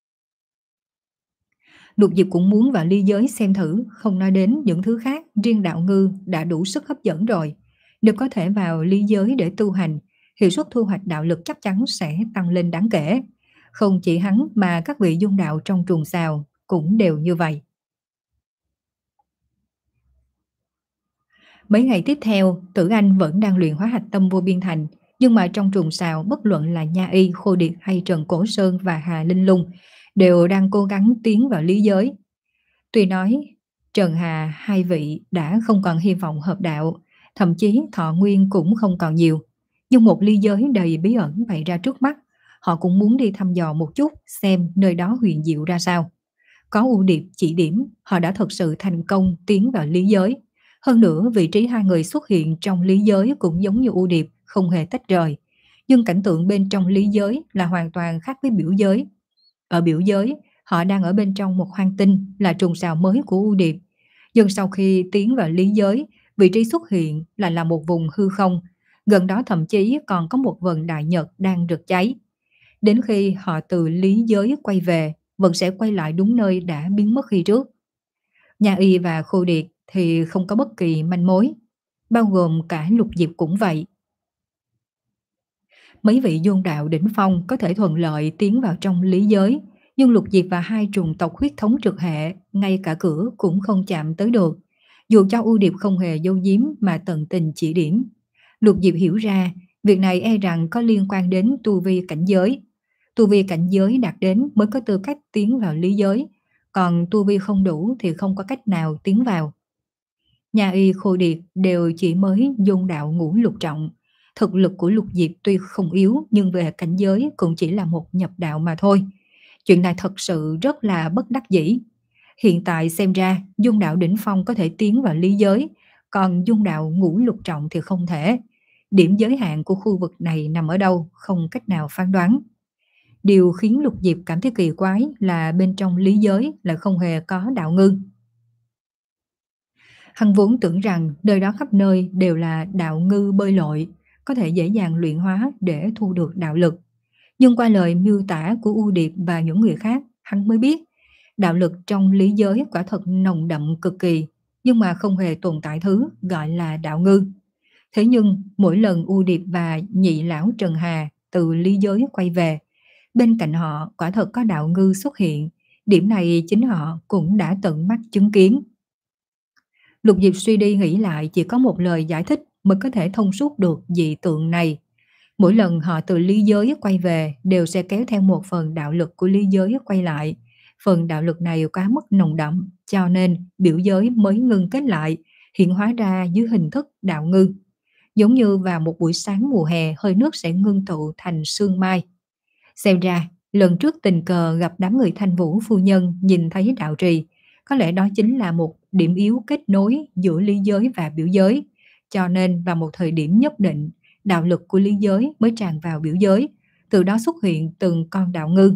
Lục Diệp cũng muốn vào lý giới xem thử, không nói đến những thứ khác, riêng đạo ngư đã đủ sức hấp dẫn rồi. Nếu có thể vào lý giới để tu hành, hiệu suất thu hoạch đạo lực chắc chắn sẽ tăng lên đáng kể. Không chỉ hắn mà các vị dung đạo trong trùng xào cũng đều như vậy. Mấy ngày tiếp theo, Tử Anh vẫn đang luyện hóa hạch tâm Vô Biên Thành, nhưng mà trong trùng xào bất luận là Nha Y, Khô Điệt hay Trần Cổ Sơn và Hà Linh Lung đều đang cố gắng tiến vào lý giới. Tuy nói Trần Hà hai vị đã không còn hy vọng hợp đạo, thậm chí thọ nguyên cũng không còn nhiều, nhưng một lý giới đầy bí ẩn bày ra trước mắt, họ cũng muốn đi thăm dò một chút xem nơi đó huyền diệu ra sao. Có U Điệp chỉ điểm, họ đã thật sự thành công tiến vào lý giới. Hơn nữa vị trí hai người xuất hiện trong lý giới cũng giống như U Điệp, không hề tách rời. Nhưng cảnh tượng bên trong lý giới là hoàn toàn khác với biểu giới. Ở biểu giới, họ đang ở bên trong một hoang tinh là trùng sao mới của U Điệp. Nhưng sau khi tiến vào lý giới, vị trí xuất hiện là là một vùng hư không. Gần đó thậm chí còn có một vần đại nhật đang rực cháy. Đến khi họ từ lý giới quay về, vẫn sẽ quay lại đúng nơi đã biến mất khi trước. Nha Y và Khô Điệt thì không có bất kỳ manh mối, bao gồm cả Lục Diệp cũng vậy. Mấy vị dung đạo đỉnh phong có thể thuận lợi tiến vào trong lý giới, nhưng Lục Diệp và hai trùng tộc huyết thống trực hệ ngay cả cửa cũng không chạm tới được. Dù cho U Điệp không hề giấu giếm mà tận tình chỉ điểm. Lục Diệp hiểu ra việc này e rằng có liên quan đến tu vi cảnh giới. Tu vi cảnh giới đạt đến mới có tư cách tiến vào lý giới, còn tu vi không đủ thì không có cách nào tiến vào. Nha Y, Khô Điệt đều chỉ mới dung đạo ngũ lục trọng. Thực lực của Lục Diệp tuy không yếu nhưng về cảnh giới cũng chỉ là một nhập đạo mà thôi. Chuyện này thật sự rất là bất đắc dĩ. Hiện tại xem ra dung đạo đỉnh phong có thể tiến vào lý giới, còn dung đạo ngũ lục trọng thì không thể. Điểm giới hạn của khu vực này nằm ở đâu không cách nào phán đoán. Điều khiến Lục Diệp cảm thấy kỳ quái là bên trong lý giới lại không hề có đạo ngư. Hắn vốn tưởng rằng nơi đó khắp nơi đều là đạo ngư bơi lội, có thể dễ dàng luyện hóa để thu được đạo lực. Nhưng qua lời miêu tả của U Điệp và những người khác, hắn mới biết đạo lực trong lý giới quả thật nồng đậm cực kỳ, nhưng mà không hề tồn tại thứ gọi là đạo ngư. Thế nhưng mỗi lần U Điệp và nhị lão Trần Hà từ lý giới quay về, bên cạnh họ quả thật có đạo ngư xuất hiện, điểm này chính họ cũng đã tận mắt chứng kiến. Lục Diệp suy đi nghĩ lại, chỉ có một lời giải thích mới có thể thông suốt được dị tượng này. Mỗi lần họ từ lý giới quay về đều sẽ kéo theo một phần đạo lực của lý giới quay lại. Phần đạo lực này quá mức nồng đậm, cho nên biểu giới mới ngưng kết lại, hiện hóa ra dưới hình thức đạo ngư. Giống như vào một buổi sáng mùa hè, hơi nước sẽ ngưng tụ thành sương mai. Xem ra, lần trước tình cờ gặp đám người Thanh Vũ phu nhân nhìn thấy đạo trì, có lẽ đó chính là một điểm yếu kết nối giữa lý giới và biểu giới. Cho nên vào một thời điểm nhất định, đạo lực của lý giới mới tràn vào biểu giới, từ đó xuất hiện từng con đạo ngư.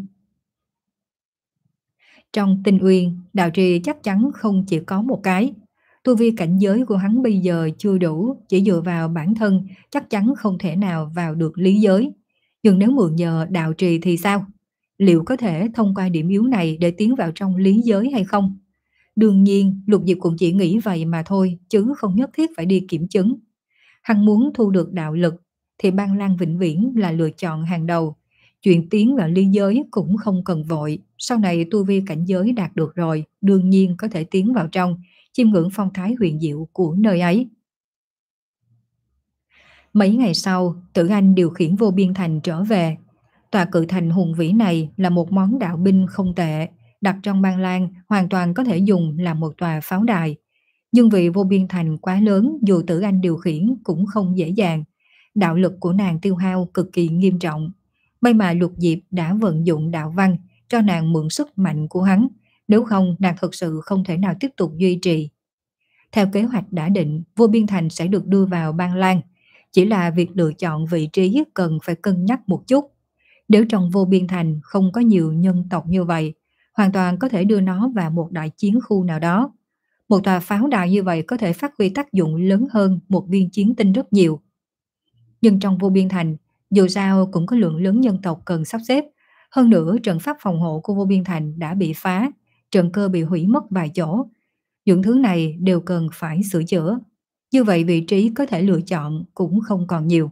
Trong Tinh Uyên, đạo trì chắc chắn không chỉ có một cái. Tu vi cảnh giới của hắn bây giờ chưa đủ, chỉ dựa vào bản thân chắc chắn không thể nào vào được lý giới. Nhưng nếu mượn nhờ đạo trì thì sao? Liệu có thể thông qua điểm yếu này để tiến vào trong lý giới hay không? Đương nhiên, Lục Diệp cũng chỉ nghĩ vậy mà thôi, chứ không nhất thiết phải đi kiểm chứng. Hắn muốn thu được đạo lực thì Băng Lang vĩnh viễn là lựa chọn hàng đầu. Chuyện tiến vào lý giới cũng không cần vội, sau này tu vi cảnh giới đạt được rồi, đương nhiên có thể tiến vào trong, chiêm ngưỡng phong thái huyền diệu của nơi ấy. Mấy ngày sau, Tử Anh điều khiển Vô Biên Thành trở về. Tòa cự thành hùng vĩ này là một món đạo binh không tệ, đặt trong Băng Lang hoàn toàn có thể dùng làm một tòa pháo đài. Nhưng vì Vô Biên Thành quá lớn, dù Tử Anh điều khiển cũng không dễ dàng. Đạo lực của nàng tiêu hao cực kỳ nghiêm trọng. May mà Lục Diệp đã vận dụng đạo văn cho nàng mượn sức mạnh của hắn, nếu không nàng thực sự không thể nào tiếp tục duy trì. Theo kế hoạch đã định, Vô Biên Thành sẽ được đưa vào Băng Lang. Chỉ là việc lựa chọn vị trí cần phải cân nhắc một chút. Nếu trong Vô Biên Thành không có nhiều nhân tộc như vậy, hoàn toàn có thể đưa nó vào một đại chiến khu nào đó. Một tòa pháo đài như vậy có thể phát huy tác dụng lớn hơn một viên chiến tinh rất nhiều. Nhưng trong Vô Biên Thành, dù sao cũng có lượng lớn nhân tộc cần sắp xếp. Hơn nữa, trận pháp phòng hộ của Vô Biên Thành đã bị phá, trận cơ bị hủy mất vài chỗ. Những thứ này đều cần phải sửa chữa. Như vậy vị trí có thể lựa chọn cũng không còn nhiều.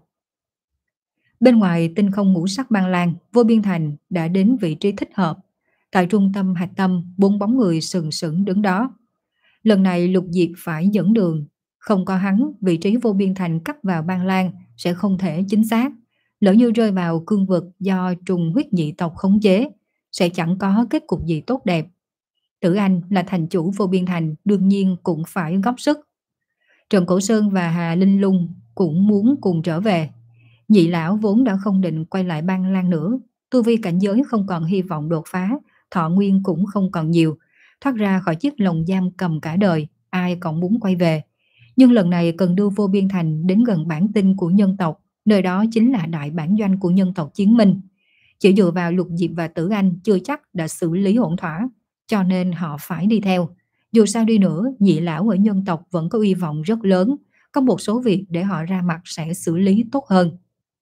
Bên ngoài tinh không ngũ sắc Băng Lang, Vô Biên Thành đã đến vị trí thích hợp. Tại trung tâm hạch tâm, bốn bóng người sừng sững đứng đó. Lần này Lục Diệp phải dẫn đường. Không có hắn, vị trí Vô Biên Thành cắt vào Băng Lang sẽ không thể chính xác. Lỡ như rơi vào cương vực do trùng huyết nhị tộc khống chế, sẽ chẳng có kết cục gì tốt đẹp. Tử Anh là thành chủ Vô Biên Thành, đương nhiên cũng phải góp sức. Trần Cổ Sơn và Hà Linh Lung cũng muốn cùng trở về. Nhị lão vốn đã không định quay lại Băng Lang nữa, tu vi cảnh giới không còn hy vọng đột phá, thọ nguyên cũng không còn nhiều, thoát ra khỏi chiếc lồng giam cầm cả đời, ai còn muốn quay về. Nhưng lần này cần đưa Vô Biên Thành đến gần bản tinh của nhân tộc, nơi đó chính là đại bản doanh của nhân tộc Chiến Minh. Chỉ dựa vào Lục Diệp và Tử Anh chưa chắc đã xử lý ổn thỏa, cho nên họ phải đi theo. Dù sao đi nữa, nhị lão ở nhân tộc vẫn có uy vọng rất lớn, có một số việc để họ ra mặt sẽ xử lý tốt hơn.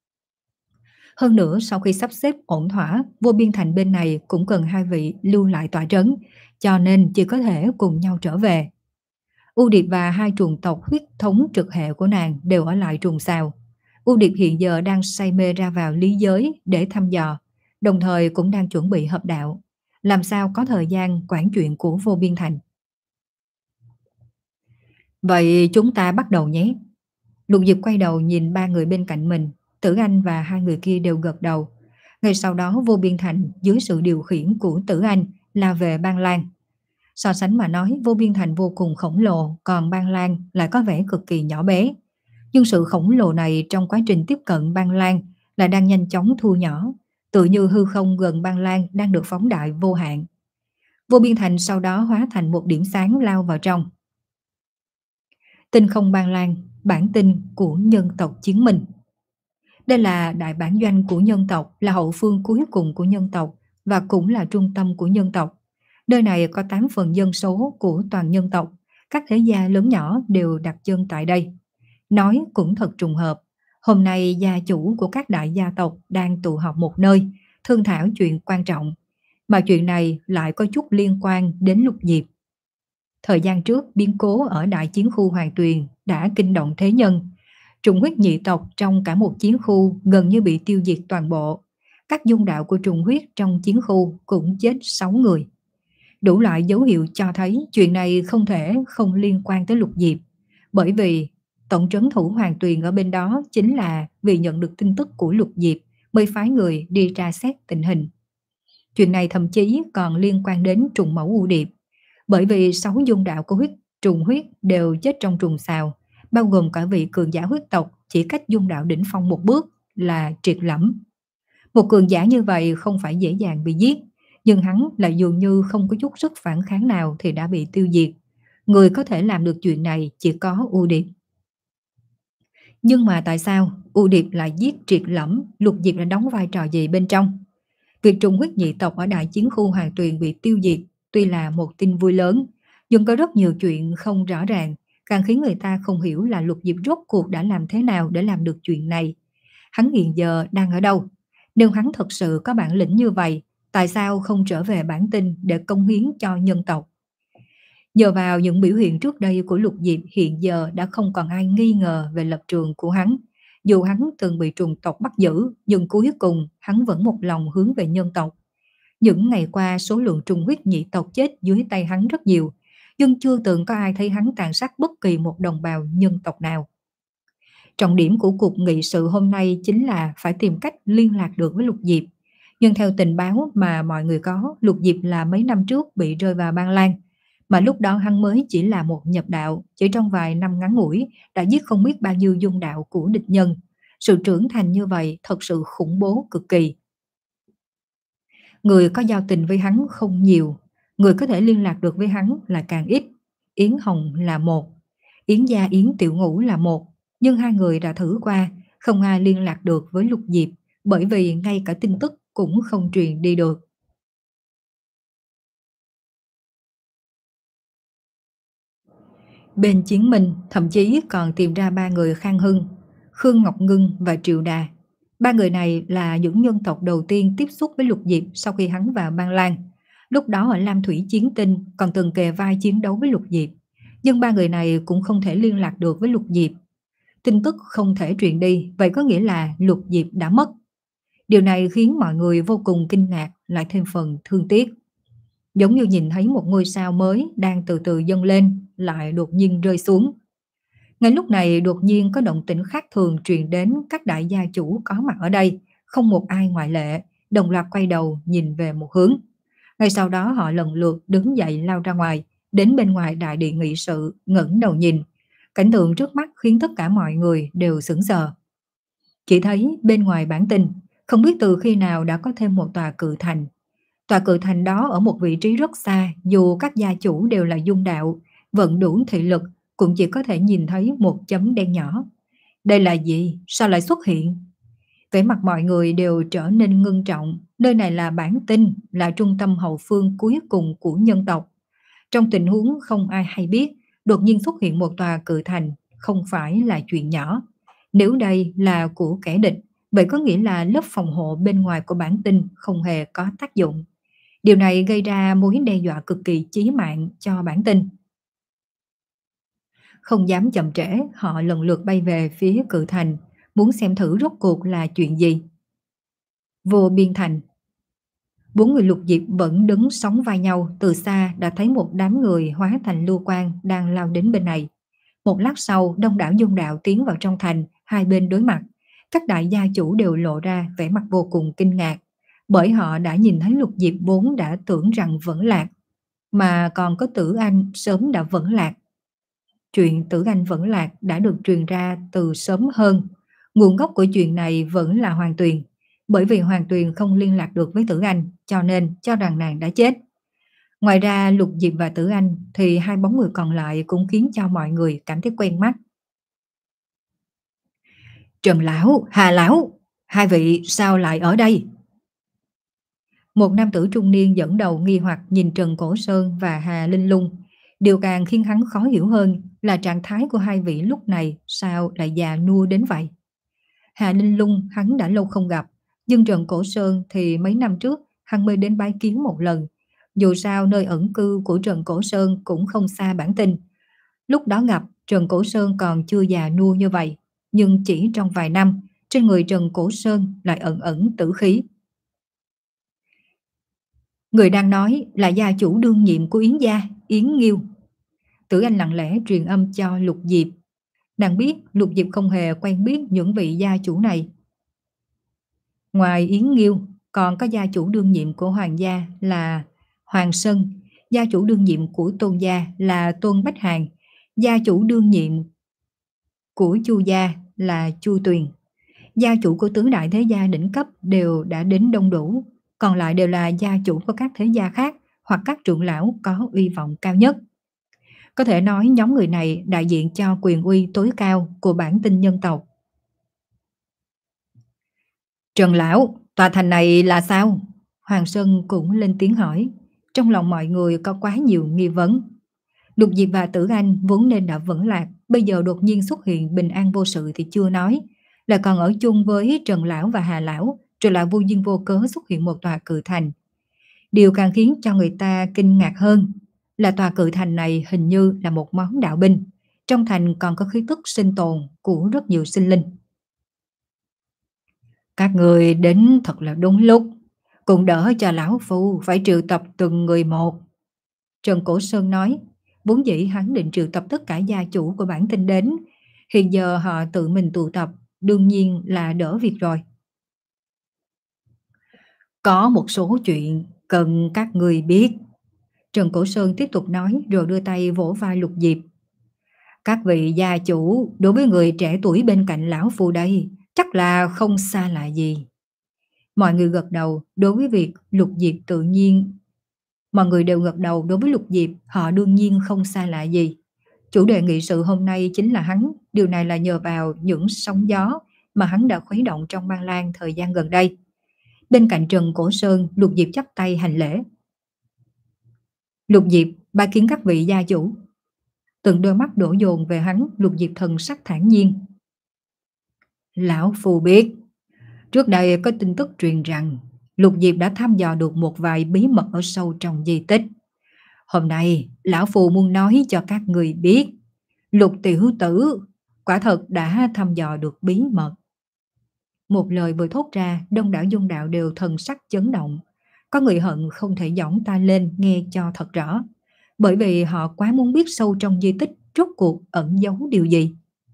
Hơn nữa, sau khi sắp xếp ổn thỏa, Vô Biên Thành bên này cũng cần hai vị lưu lại tọa trấn, cho nên chỉ có thể cùng nhau trở về. U Điệp và hai truồng tộc huyết thống trực hệ của nàng đều ở lại truồng Sào. U Điệp hiện giờ đang say mê ra vào lý giới để thăm dò, đồng thời cũng đang chuẩn bị hợp đạo, làm sao có thời gian quản chuyện của Vô Biên Thành. Vậy chúng ta bắt đầu nhé. Lục Diệp quay đầu nhìn ba người bên cạnh mình, Tử Anh và hai người kia đều gật đầu. Ngay sau đó Vô Biên Thành dưới sự điều khiển của Tử Anh là về Băng Lang. So sánh mà nói, Vô Biên Thành vô cùng khổng lồ, còn Băng Lang lại có vẻ cực kỳ nhỏ bé. Nhưng sự khổng lồ này trong quá trình tiếp cận Băng Lang là đang nhanh chóng thu nhỏ, tự như hư không gần Băng Lang đang được phóng đại vô hạn. Vô Biên Thành sau đó hóa thành một điểm sáng lao vào trong. Tinh không Băng Lang, bản tinh của nhân tộc Chiến Minh. Đây là đại bản doanh của nhân tộc, là hậu phương cuối cùng của nhân tộc và cũng là trung tâm của nhân tộc. Nơi này có tám phần dân số của toàn nhân tộc, các thế gia lớn nhỏ đều đặt chân tại đây. Nói cũng thật trùng hợp, hôm nay gia chủ của các đại gia tộc đang tụ họp một nơi, thương thảo chuyện quan trọng, mà chuyện này lại có chút liên quan đến Lục Diệp. Thời gian trước, biến cố ở đại chiến khu Hoàng Tuyền đã kinh động thế nhân. Trùng huyết nhị tộc trong cả một chiến khu gần như bị tiêu diệt toàn bộ. Các dung đạo của trùng huyết trong chiến khu cũng chết sáu người. Đủ loại dấu hiệu cho thấy chuyện này không thể không liên quan tới Lục Diệp. Bởi vì tổng trấn thủ Hoàng Tuyền ở bên đó chính là vì nhận được tin tức của Lục Diệp mới phái người đi tra xét tình hình. Chuyện này thậm chí còn liên quan đến trùng mẫu U Điệp. Bởi vì sáu dung đạo của huyết trùng huyết đều chết trong trùng xào, bao gồm cả vị cường giả huyết tộc chỉ cách dung đạo đỉnh phong một bước là Triệt Lẫm. Một cường giả như vậy không phải dễ dàng bị giết, nhưng hắn lại dường như không có chút sức phản kháng nào thì đã bị tiêu diệt. Người có thể làm được chuyện này chỉ có U Điệp. Nhưng mà tại sao U Điệp lại giết Triệt Lẫm, Lục Diệp đã đóng vai trò gì bên trong? Việc trùng huyết nhị tộc ở đại chiến khu Hoàng Tuyền bị tiêu diệt tuy là một tin vui lớn, nhưng có rất nhiều chuyện không rõ ràng, càng khiến người ta không hiểu là Lục Diệp rốt cuộc đã làm thế nào để làm được chuyện này. Hắn hiện giờ đang ở đâu? Nếu hắn thật sự có bản lĩnh như vậy, tại sao không trở về bản tinh để cống hiến cho nhân tộc? Nhờ vào những biểu hiện trước đây của Lục Diệp, hiện giờ đã không còn ai nghi ngờ về lập trường của hắn. Dù hắn từng bị trùng tộc bắt giữ, nhưng cuối cùng hắn vẫn một lòng hướng về nhân tộc. Những ngày qua, số lượng trùng huyết nhị tộc chết dưới tay hắn rất nhiều, nhưng chưa từng có ai thấy hắn tàn sát bất kỳ một đồng bào nhân tộc nào. Trọng điểm của cuộc nghị sự hôm nay chính là phải tìm cách liên lạc được với Lục Diệp. Nhưng theo tình báo mà mọi người có, Lục Diệp là mấy năm trước bị rơi vào Ban Lan, mà lúc đó hắn mới chỉ là một nhập đạo, chỉ trong vài năm ngắn ngủi đã giết không biết bao nhiêu dung đạo của địch nhân. Sự trưởng thành như vậy thật sự khủng bố cực kỳ. Người có giao tình với hắn không nhiều, người có thể liên lạc được với hắn là càng ít. Yến Hồng là một, Yến Gia Yến Tiểu Ngũ là một, nhưng hai người đã thử qua, không ai liên lạc được với Lục Diệp, bởi vì ngay cả tin tức cũng không truyền đi được. Bên Chiến Minh thậm chí còn tìm ra ba người Khang Hưng, Khương Ngọc Ngưng và Triệu Đà. Ba người này là những nhân tộc đầu tiên tiếp xúc với Lục Diệp sau khi hắn vào Ban Lan. Lúc đó ở Lam Thủy Chiến Tinh còn từng kề vai chiến đấu với Lục Diệp. Nhưng ba người này cũng không thể liên lạc được với Lục Diệp. Tin tức không thể truyền đi, vậy có nghĩa là Lục Diệp đã mất. Điều này khiến mọi người vô cùng kinh ngạc, lại thêm phần thương tiếc. Giống như nhìn thấy một ngôi sao mới đang từ từ dâng lên, lại đột nhiên rơi xuống. Ngay lúc này đột nhiên có động tĩnh khác thường truyền đến các đại gia chủ có mặt ở đây, không một ai ngoại lệ, đồng loạt quay đầu nhìn về một hướng. Ngay sau đó họ lần lượt đứng dậy lao ra ngoài, đến bên ngoài đại điện nghị sự, ngẩng đầu nhìn. Cảnh tượng trước mắt khiến tất cả mọi người đều sững sờ. Chỉ thấy bên ngoài bản tinh, không biết từ khi nào đã có thêm một tòa cự thành. Tòa cự thành đó ở một vị trí rất xa, dù các gia chủ đều là dung đạo, vận đủ thị lực, cũng chỉ có thể nhìn thấy một chấm đen nhỏ. Đây là gì? Sao lại xuất hiện? Vẻ mặt mọi người đều trở nên ngưng trọng. Nơi này là bản tinh, là trung tâm hậu phương cuối cùng của nhân tộc. Trong tình huống không ai hay biết, đột nhiên xuất hiện một tòa cự thành, không phải là chuyện nhỏ. Nếu đây là của kẻ địch, vậy có nghĩa là lớp phòng hộ bên ngoài của bản tinh không hề có tác dụng. Điều này gây ra mối đe dọa cực kỳ chí mạng cho bản tinh. Không dám chậm trễ, họ lần lượt bay về phía cự thành, muốn xem thử rốt cuộc là chuyện gì. Vô biên thành. Bốn người Lục Diệp vẫn đứng sóng vai nhau, từ xa đã thấy một đám người hóa thành lưu quang đang lao đến bên này. Một lát sau, đông đảo dung đạo tiến vào trong thành, hai bên đối mặt. Các đại gia chủ đều lộ ra vẻ mặt vô cùng kinh ngạc, bởi họ đã nhìn thấy Lục Diệp vốn đã tưởng rằng vẫn lạc, mà còn có Tử Anh sớm đã vẫn lạc. Chuyện Tử Anh vẫn lạc đã được truyền ra từ sớm hơn. Nguồn gốc của chuyện này vẫn là Hoàng Tuyền, bởi vì Hoàng Tuyền không liên lạc được với Tử Anh, cho nên cho rằng nàng đã chết. Ngoài ra Lục Diệp và Tử Anh thì hai bóng người còn lại cũng khiến cho mọi người cảm thấy quen mắt. Trầm lão, Hà lão, hai vị sao lại ở đây? Một nam tử trung niên dẫn đầu nghi hoặc nhìn Trần Cổ Sơn và Hà Linh Lung. Điều càng khiến hắn khó hiểu hơn là trạng thái của hai vị lúc này sao lại già nua đến vậy. Hà Linh Lung hắn đã lâu không gặp, nhưng Trần Cổ Sơn thì mấy năm trước hắn mới đến bái kiến một lần. Dù sao nơi ẩn cư của Trần Cổ Sơn cũng không xa bản tinh. Lúc đó gặp, Trần Cổ Sơn còn chưa già nua như vậy, nhưng chỉ trong vài năm, trên người Trần Cổ Sơn lại ẩn ẩn tử khí. Người đang nói là gia chủ đương nhiệm của Yến gia, Yến Nghiêu. Tử Anh lặng lẽ truyền âm cho Lục Diệp. Nàng biết Lục Diệp không hề quen biết những vị gia chủ này. Ngoài Yến Nghiêu, còn có gia chủ đương nhiệm của Hoàng gia là Hoàng Sơn, gia chủ đương nhiệm của Tôn gia là Tôn Bách Hàn, gia chủ đương nhiệm của Chu gia là Chu Tuyền. Gia chủ của tứ đại thế gia đỉnh cấp đều đã đến đông đủ, còn lại đều là gia chủ của các thế gia khác hoặc các trưởng lão có uy vọng cao nhất. Có thể nói nhóm người này đại diện cho quyền uy tối cao của bản tinh nhân tộc. Trần lão, tòa thành này là sao? Hoàng Sơn cũng lên tiếng hỏi. Trong lòng mọi người có quá nhiều nghi vấn. Lục Diệp và Tử Anh vốn nên đã vững lạc, bây giờ đột nhiên xuất hiện bình an vô sự thì chưa nói, là còn ở chung với Trần lão và Hà lão, rồi lại vô duyên vô cớ xuất hiện một tòa cự thành. Điều càng khiến cho người ta kinh ngạc hơn là tòa cự thành này hình như là một món đạo binh, trong thành còn có khí tức sinh tồn của rất nhiều sinh linh. Các người đến thật là đúng lúc, cũng đỡ cho lão phu phải triệu tập từng người một. Trần Cổ Sơn nói, vốn dĩ hắn định triệu tập tất cả gia chủ của bản tinh đến, hiện giờ họ tự mình tụ tập, đương nhiên là đỡ việc rồi. Có một số chuyện cần các người biết. Trần Cổ Sơn tiếp tục nói rồi đưa tay vỗ vai Lục Diệp. Các vị gia chủ đối với người trẻ tuổi bên cạnh lão phu đây chắc là không xa lạ gì. Mọi người gật đầu đối với việc Lục Diệp tự nhiên. Mọi người đều gật đầu đối với Lục Diệp, họ đương nhiên không xa lạ gì. Chủ đề nghị sự hôm nay chính là hắn, điều này là nhờ vào những sóng gió mà hắn đã khuấy động trong Ban Lang thời gian gần đây. Bên cạnh Trần Cổ Sơn, Lục Diệp chắp tay hành lễ. Lục Diệp bái kiến các vị gia chủ. Từng đôi mắt đổ dồn về hắn, Lục Diệp thần sắc thản nhiên. Lão phu biết, trước đây có tin tức truyền rằng Lục Diệp đã thăm dò được một vài bí mật ở sâu trong di tích. Hôm nay, lão phu muốn nói cho các người biết, Lục tiểu tử quả thật đã thăm dò được bí mật. Một lời vừa thốt ra, đông đảo dung đạo đều thần sắc chấn động. Có người hận không thể giỏng tai lên nghe cho thật rõ, bởi vì họ quá muốn biết sâu trong di tích rốt cuộc ẩn giấu điều gì.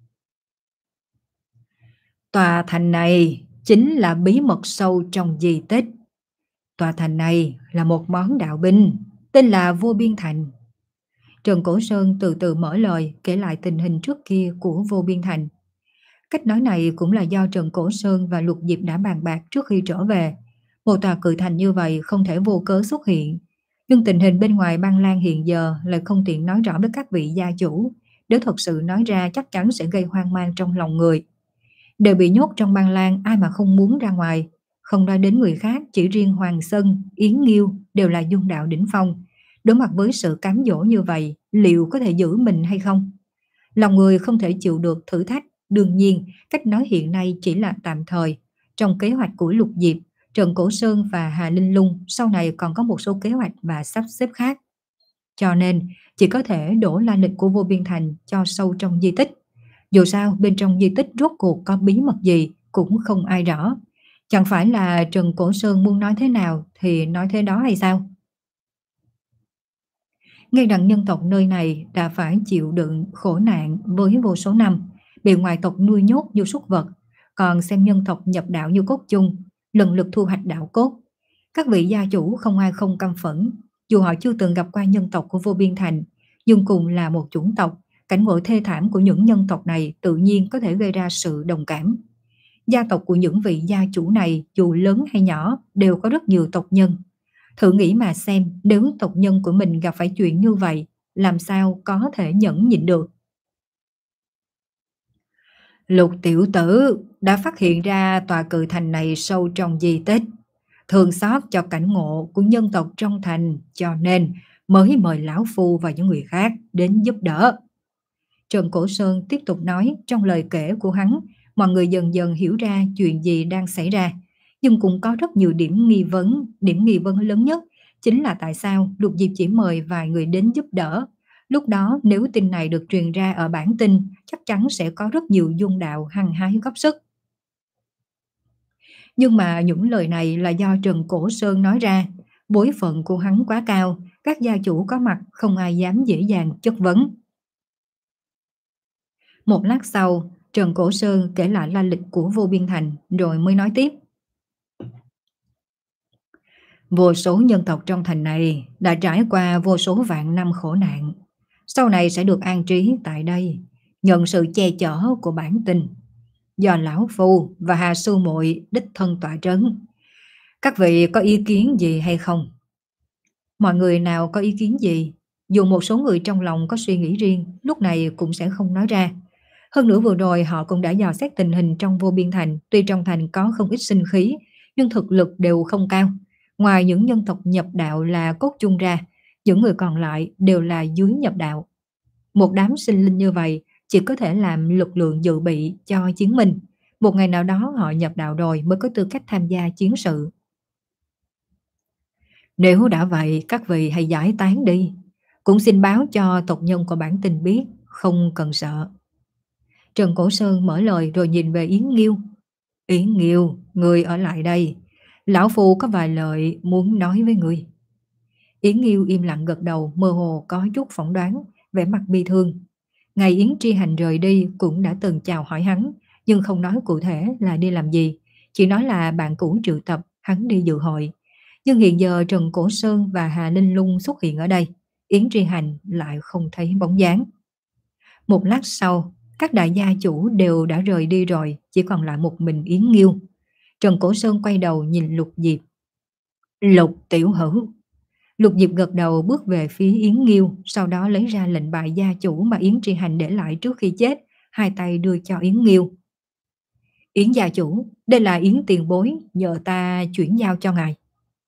Tòa thành này chính là bí mật sâu trong di tích. Tòa thành này là một món đạo binh, tên là Vô Biên Thành. Trần Cổ Sơn từ từ mở lời kể lại tình hình trước kia của Vô Biên Thành. Cách nói này cũng là do Trần Cổ Sơn và Lục Diệp đã bàn bạc trước khi trở về. Một tòa cự thành như vậy không thể vô cớ xuất hiện. Nhưng tình hình bên ngoài Ban Lang hiện giờ lại không tiện nói rõ với các vị gia chủ. Nếu thật sự nói ra chắc chắn sẽ gây hoang mang trong lòng người. Đều bị nhốt trong Ban Lang, ai mà không muốn ra ngoài. Không nói đến người khác, chỉ riêng Hoàng Sơn, Yến Nghiêu đều là dung đạo đỉnh phong. Đối mặt với sự cám dỗ như vậy, liệu có thể giữ mình hay không? Lòng người không thể chịu được thử thách. Đương nhiên, cách nói hiện nay chỉ là tạm thời. Trong kế hoạch của Lục Diệp, Trần Cổ Sơn và Hà Linh Lung sau này còn có một số kế hoạch và sắp xếp khác. Cho nên, chỉ có thể đổ la lịch của Vô Biên Thành cho sâu trong di tích. Dù sao, bên trong di tích rốt cuộc có bí mật gì cũng không ai rõ. Chẳng phải là Trần Cổ Sơn muốn nói thế nào thì nói thế đó hay sao? Ngay đặng nhân tộc nơi này đã phải chịu đựng khổ nạn với vô số năm, bị ngoại tộc nuôi nhốt như súc vật, còn xem nhân tộc nhập đạo như cốt chung, lần lượt thu hoạch đạo cốt. Các vị gia chủ không ai không căm phẫn, dù họ chưa từng gặp qua nhân tộc của Vô Biên Thành, nhưng cùng là một chủng tộc, cảnh ngộ thê thảm của những nhân tộc này tự nhiên có thể gây ra sự đồng cảm. Gia tộc của những vị gia chủ này dù lớn hay nhỏ đều có rất nhiều tộc nhân. Thử nghĩ mà xem, nếu tộc nhân của mình gặp phải chuyện như vậy, làm sao có thể nhẫn nhịn được. Lục tiểu tử đã phát hiện ra tòa cự thành này sâu trong di tích, thương xót cho cảnh ngộ của nhân tộc trong thành, cho nên mới mời lão phu và những người khác đến giúp đỡ. Trần Cổ Sơn tiếp tục nói, trong lời kể của hắn, mọi người dần dần hiểu ra chuyện gì đang xảy ra. Nhưng cũng có rất nhiều điểm nghi vấn, điểm nghi vấn lớn nhất chính là tại sao Lục Diệp chỉ mời vài người đến giúp đỡ. Lúc đó nếu tin này được truyền ra ở bản tin, chắc chắn sẽ có rất nhiều dung đạo hăng hái góp sức. Nhưng mà những lời này là do Trần Cổ Sơn nói ra, bối phận của hắn quá cao, các gia chủ có mặt không ai dám dễ dàng chất vấn. Một lát sau, Trần Cổ Sơn kể lại la lịch của Vô Biên Thành rồi mới nói tiếp. Vô số nhân tộc trong thành này đã trải qua vô số vạn năm khổ nạn, sau này sẽ được an trí tại đây, nhận sự che chở của bản tinh, do Lão Phu và Hà Sư Muội đích thân tọa trấn. Các vị có ý kiến gì hay không? Mọi người nào có ý kiến gì, dù một số người trong lòng có suy nghĩ riêng, lúc này cũng sẽ không nói ra. Hơn nữa vừa rồi họ cũng đã dò xét tình hình trong Vô Biên Thành, tuy trong thành có không ít sinh khí, nhưng thực lực đều không cao. Ngoài những nhân tộc nhập đạo là cốt chung ra, những người còn lại đều là dưới nhập đạo. Một đám sinh linh như vậy chỉ có thể làm lực lượng dự bị cho chiến minh. Một ngày nào đó họ nhập đạo rồi mới có tư cách tham gia chiến sự. Nếu đã vậy, các vị hãy giải tán đi. Cũng xin báo cho tộc nhân của bản tình biết, không cần sợ. Trần Cổ Sơn mở lời rồi nhìn về Yến Nghiêu. Yến Nghiêu, người ở lại đây. Lão Phu có vài lời muốn nói với người. Yến Nghiêu im lặng gật đầu, mơ hồ có chút phỏng đoán, vẻ mặt bi thương. Ngày Yến Tri Hành rời đi cũng đã từng chào hỏi hắn, nhưng không nói cụ thể là đi làm gì, chỉ nói là bạn cũ triệu tập hắn đi dự hội. Nhưng hiện giờ Trần Cổ Sơn và Hà Linh Lung xuất hiện ở đây, Yến Tri Hành lại không thấy bóng dáng. Một lát sau, các đại gia chủ đều đã rời đi rồi, chỉ còn lại một mình Yến Nghiêu. Trần Cổ Sơn quay đầu nhìn Lục Diệp. Lục tiểu hữu. Lục Diệp gật đầu bước về phía Yến Nghiêu, sau đó lấy ra lệnh bài gia chủ mà Yến Tri Hành để lại trước khi chết, hai tay đưa cho Yến Nghiêu. Yến gia chủ, đây là Yến tiền bối, nhờ ta chuyển giao cho ngài.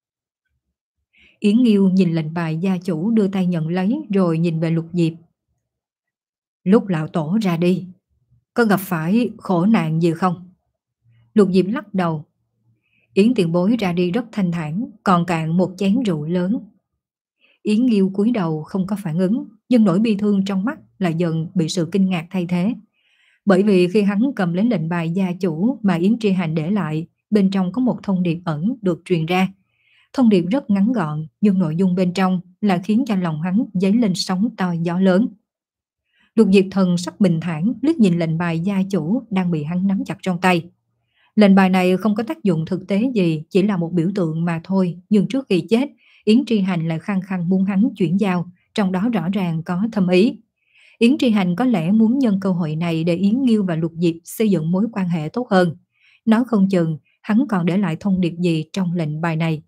Yến Nghiêu nhìn lệnh bài gia chủ đưa tay nhận lấy rồi nhìn về Lục Diệp. Lúc lão tổ ra đi, có gặp phải khổ nạn gì không? Lục Diệp lắc đầu. Yến tiền bối ra đi rất thanh thản, còn cạn một chén rượu lớn. Yến Nghiêu cúi đầu không có phản ứng, nhưng nỗi bi thương trong mắt là dần bị sự kinh ngạc thay thế. Bởi vì khi hắn cầm lấy lệnh bài gia chủ mà Yến Tri Hành để lại, bên trong có một thông điệp ẩn được truyền ra. Thông điệp rất ngắn gọn, nhưng nội dung bên trong là khiến cho lòng hắn dấy lên sóng to gió lớn. Lục Diệp thần sắc bình thản liếc nhìn lệnh bài gia chủ đang bị hắn nắm chặt trong tay. Lệnh bài này không có tác dụng thực tế gì, chỉ là một biểu tượng mà thôi, nhưng trước khi chết, Yến Tri Hành lại khăng khăng muốn hắn chuyển giao, trong đó rõ ràng có thâm ý. Yến Tri Hành có lẽ muốn nhân cơ hội này để Yến Nghiêu và Lục Diệp xây dựng mối quan hệ tốt hơn. Nói không chừng, hắn còn để lại thông điệp gì trong lệnh bài này.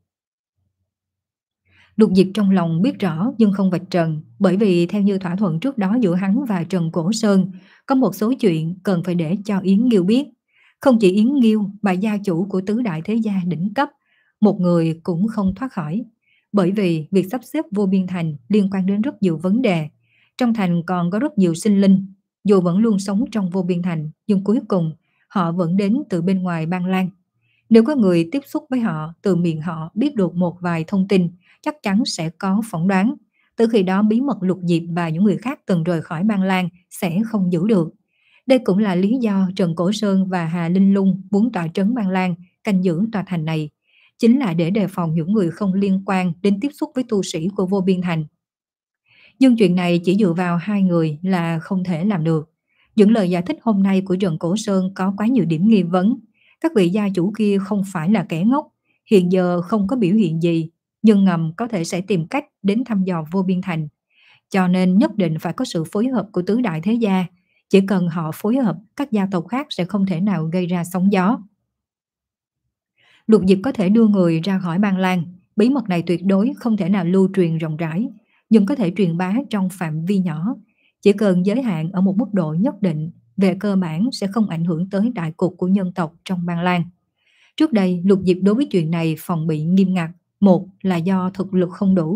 Lục Diệp trong lòng biết rõ nhưng không vạch trần, bởi vì theo như thỏa thuận trước đó giữa hắn và Trần Cổ Sơn, có một số chuyện cần phải để cho Yến Nghiêu biết. Không chỉ Yến Nghiêu mà gia chủ của tứ đại thế gia đỉnh cấp, một người cũng không thoát khỏi. Bởi vì việc sắp xếp Vô Biên Thành liên quan đến rất nhiều vấn đề. Trong thành còn có rất nhiều sinh linh, dù vẫn luôn sống trong Vô Biên Thành, nhưng cuối cùng họ vẫn đến từ bên ngoài Bang Lan. Nếu có người tiếp xúc với họ, từ miệng họ biết được một vài thông tin, chắc chắn sẽ có phỏng đoán. Từ khi đó bí mật Lục Diệp và những người khác từng rời khỏi Bang Lan sẽ không giữ được. Đây cũng là lý do Trần Cổ Sơn và Hà Linh Lung muốn tọa trấn Bang Lan, canh giữ tòa thành này, chính là để đề phòng những người không liên quan đến tiếp xúc với tu sĩ của Vô Biên Thành. Nhưng chuyện này chỉ dựa vào hai người là không thể làm được. Những lời giải thích hôm nay của Trần Cổ Sơn có quá nhiều điểm nghi vấn. Các vị gia chủ kia không phải là kẻ ngốc, hiện giờ không có biểu hiện gì, nhưng ngầm có thể sẽ tìm cách đến thăm dò Vô Biên Thành. Cho nên nhất định phải có sự phối hợp của tứ đại thế gia. Chỉ cần họ phối hợp, các gia tộc khác sẽ không thể nào gây ra sóng gió. Lục Diệp có thể đưa người ra khỏi Bang Lan, bí mật này tuyệt đối không thể nào lưu truyền rộng rãi, nhưng có thể truyền bá trong phạm vi nhỏ. Chỉ cần giới hạn ở một mức độ nhất định, về cơ bản sẽ không ảnh hưởng tới đại cục của nhân tộc trong Bang Lan. Trước đây, Lục Diệp đối với chuyện này phòng bị nghiêm ngặt. Một là do thực lực không đủ,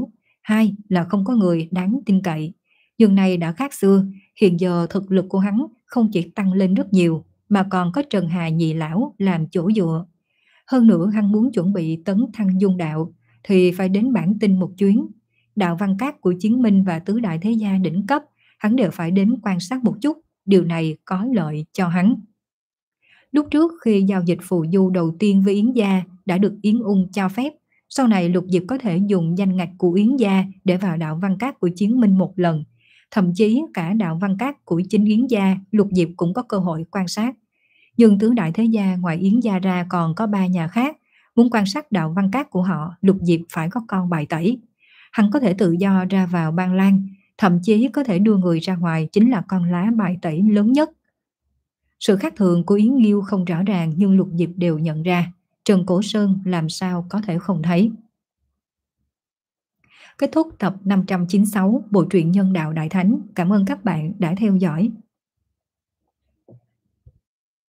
hai là không có người đáng tin cậy. Nhưng này đã khác xưa, hiện giờ thực lực của hắn không chỉ tăng lên rất nhiều, mà còn có Trần Hà nhị lão làm chỗ dựa. Hơn nữa hắn muốn chuẩn bị tấn thăng dung đạo, thì phải đến Bản Tinh một chuyến. Đạo văn các của Chiến Minh và tứ đại thế gia đỉnh cấp, hắn đều phải đến quan sát một chút, điều này có lợi cho hắn. Lúc trước khi giao dịch phù du đầu tiên với Yến gia đã được Yến Ung cho phép, sau này Lục Diệp có thể dùng danh ngạch của Yến gia để vào đạo văn các của Chiến Minh một lần. Thậm chí cả đạo văn các của chính Yến gia, Lục Diệp cũng có cơ hội quan sát. Nhưng tứ đại thế gia ngoài Yến gia ra còn có ba nhà khác, muốn quan sát đạo văn các của họ, Lục Diệp phải có con bài tẩy. Hắn có thể tự do ra vào Ban Lan, thậm chí có thể đưa người ra ngoài, chính là con lá bài tẩy lớn nhất. Sự khác thường của Yến Nghiêu không rõ ràng, nhưng Lục Diệp đều nhận ra. Trần Cổ Sơn làm sao có thể không thấy. Kết thúc tập năm trăm chín mươi sáu Bộ truyện Nhân đạo Đại Thánh. Cảm ơn các bạn đã theo dõi.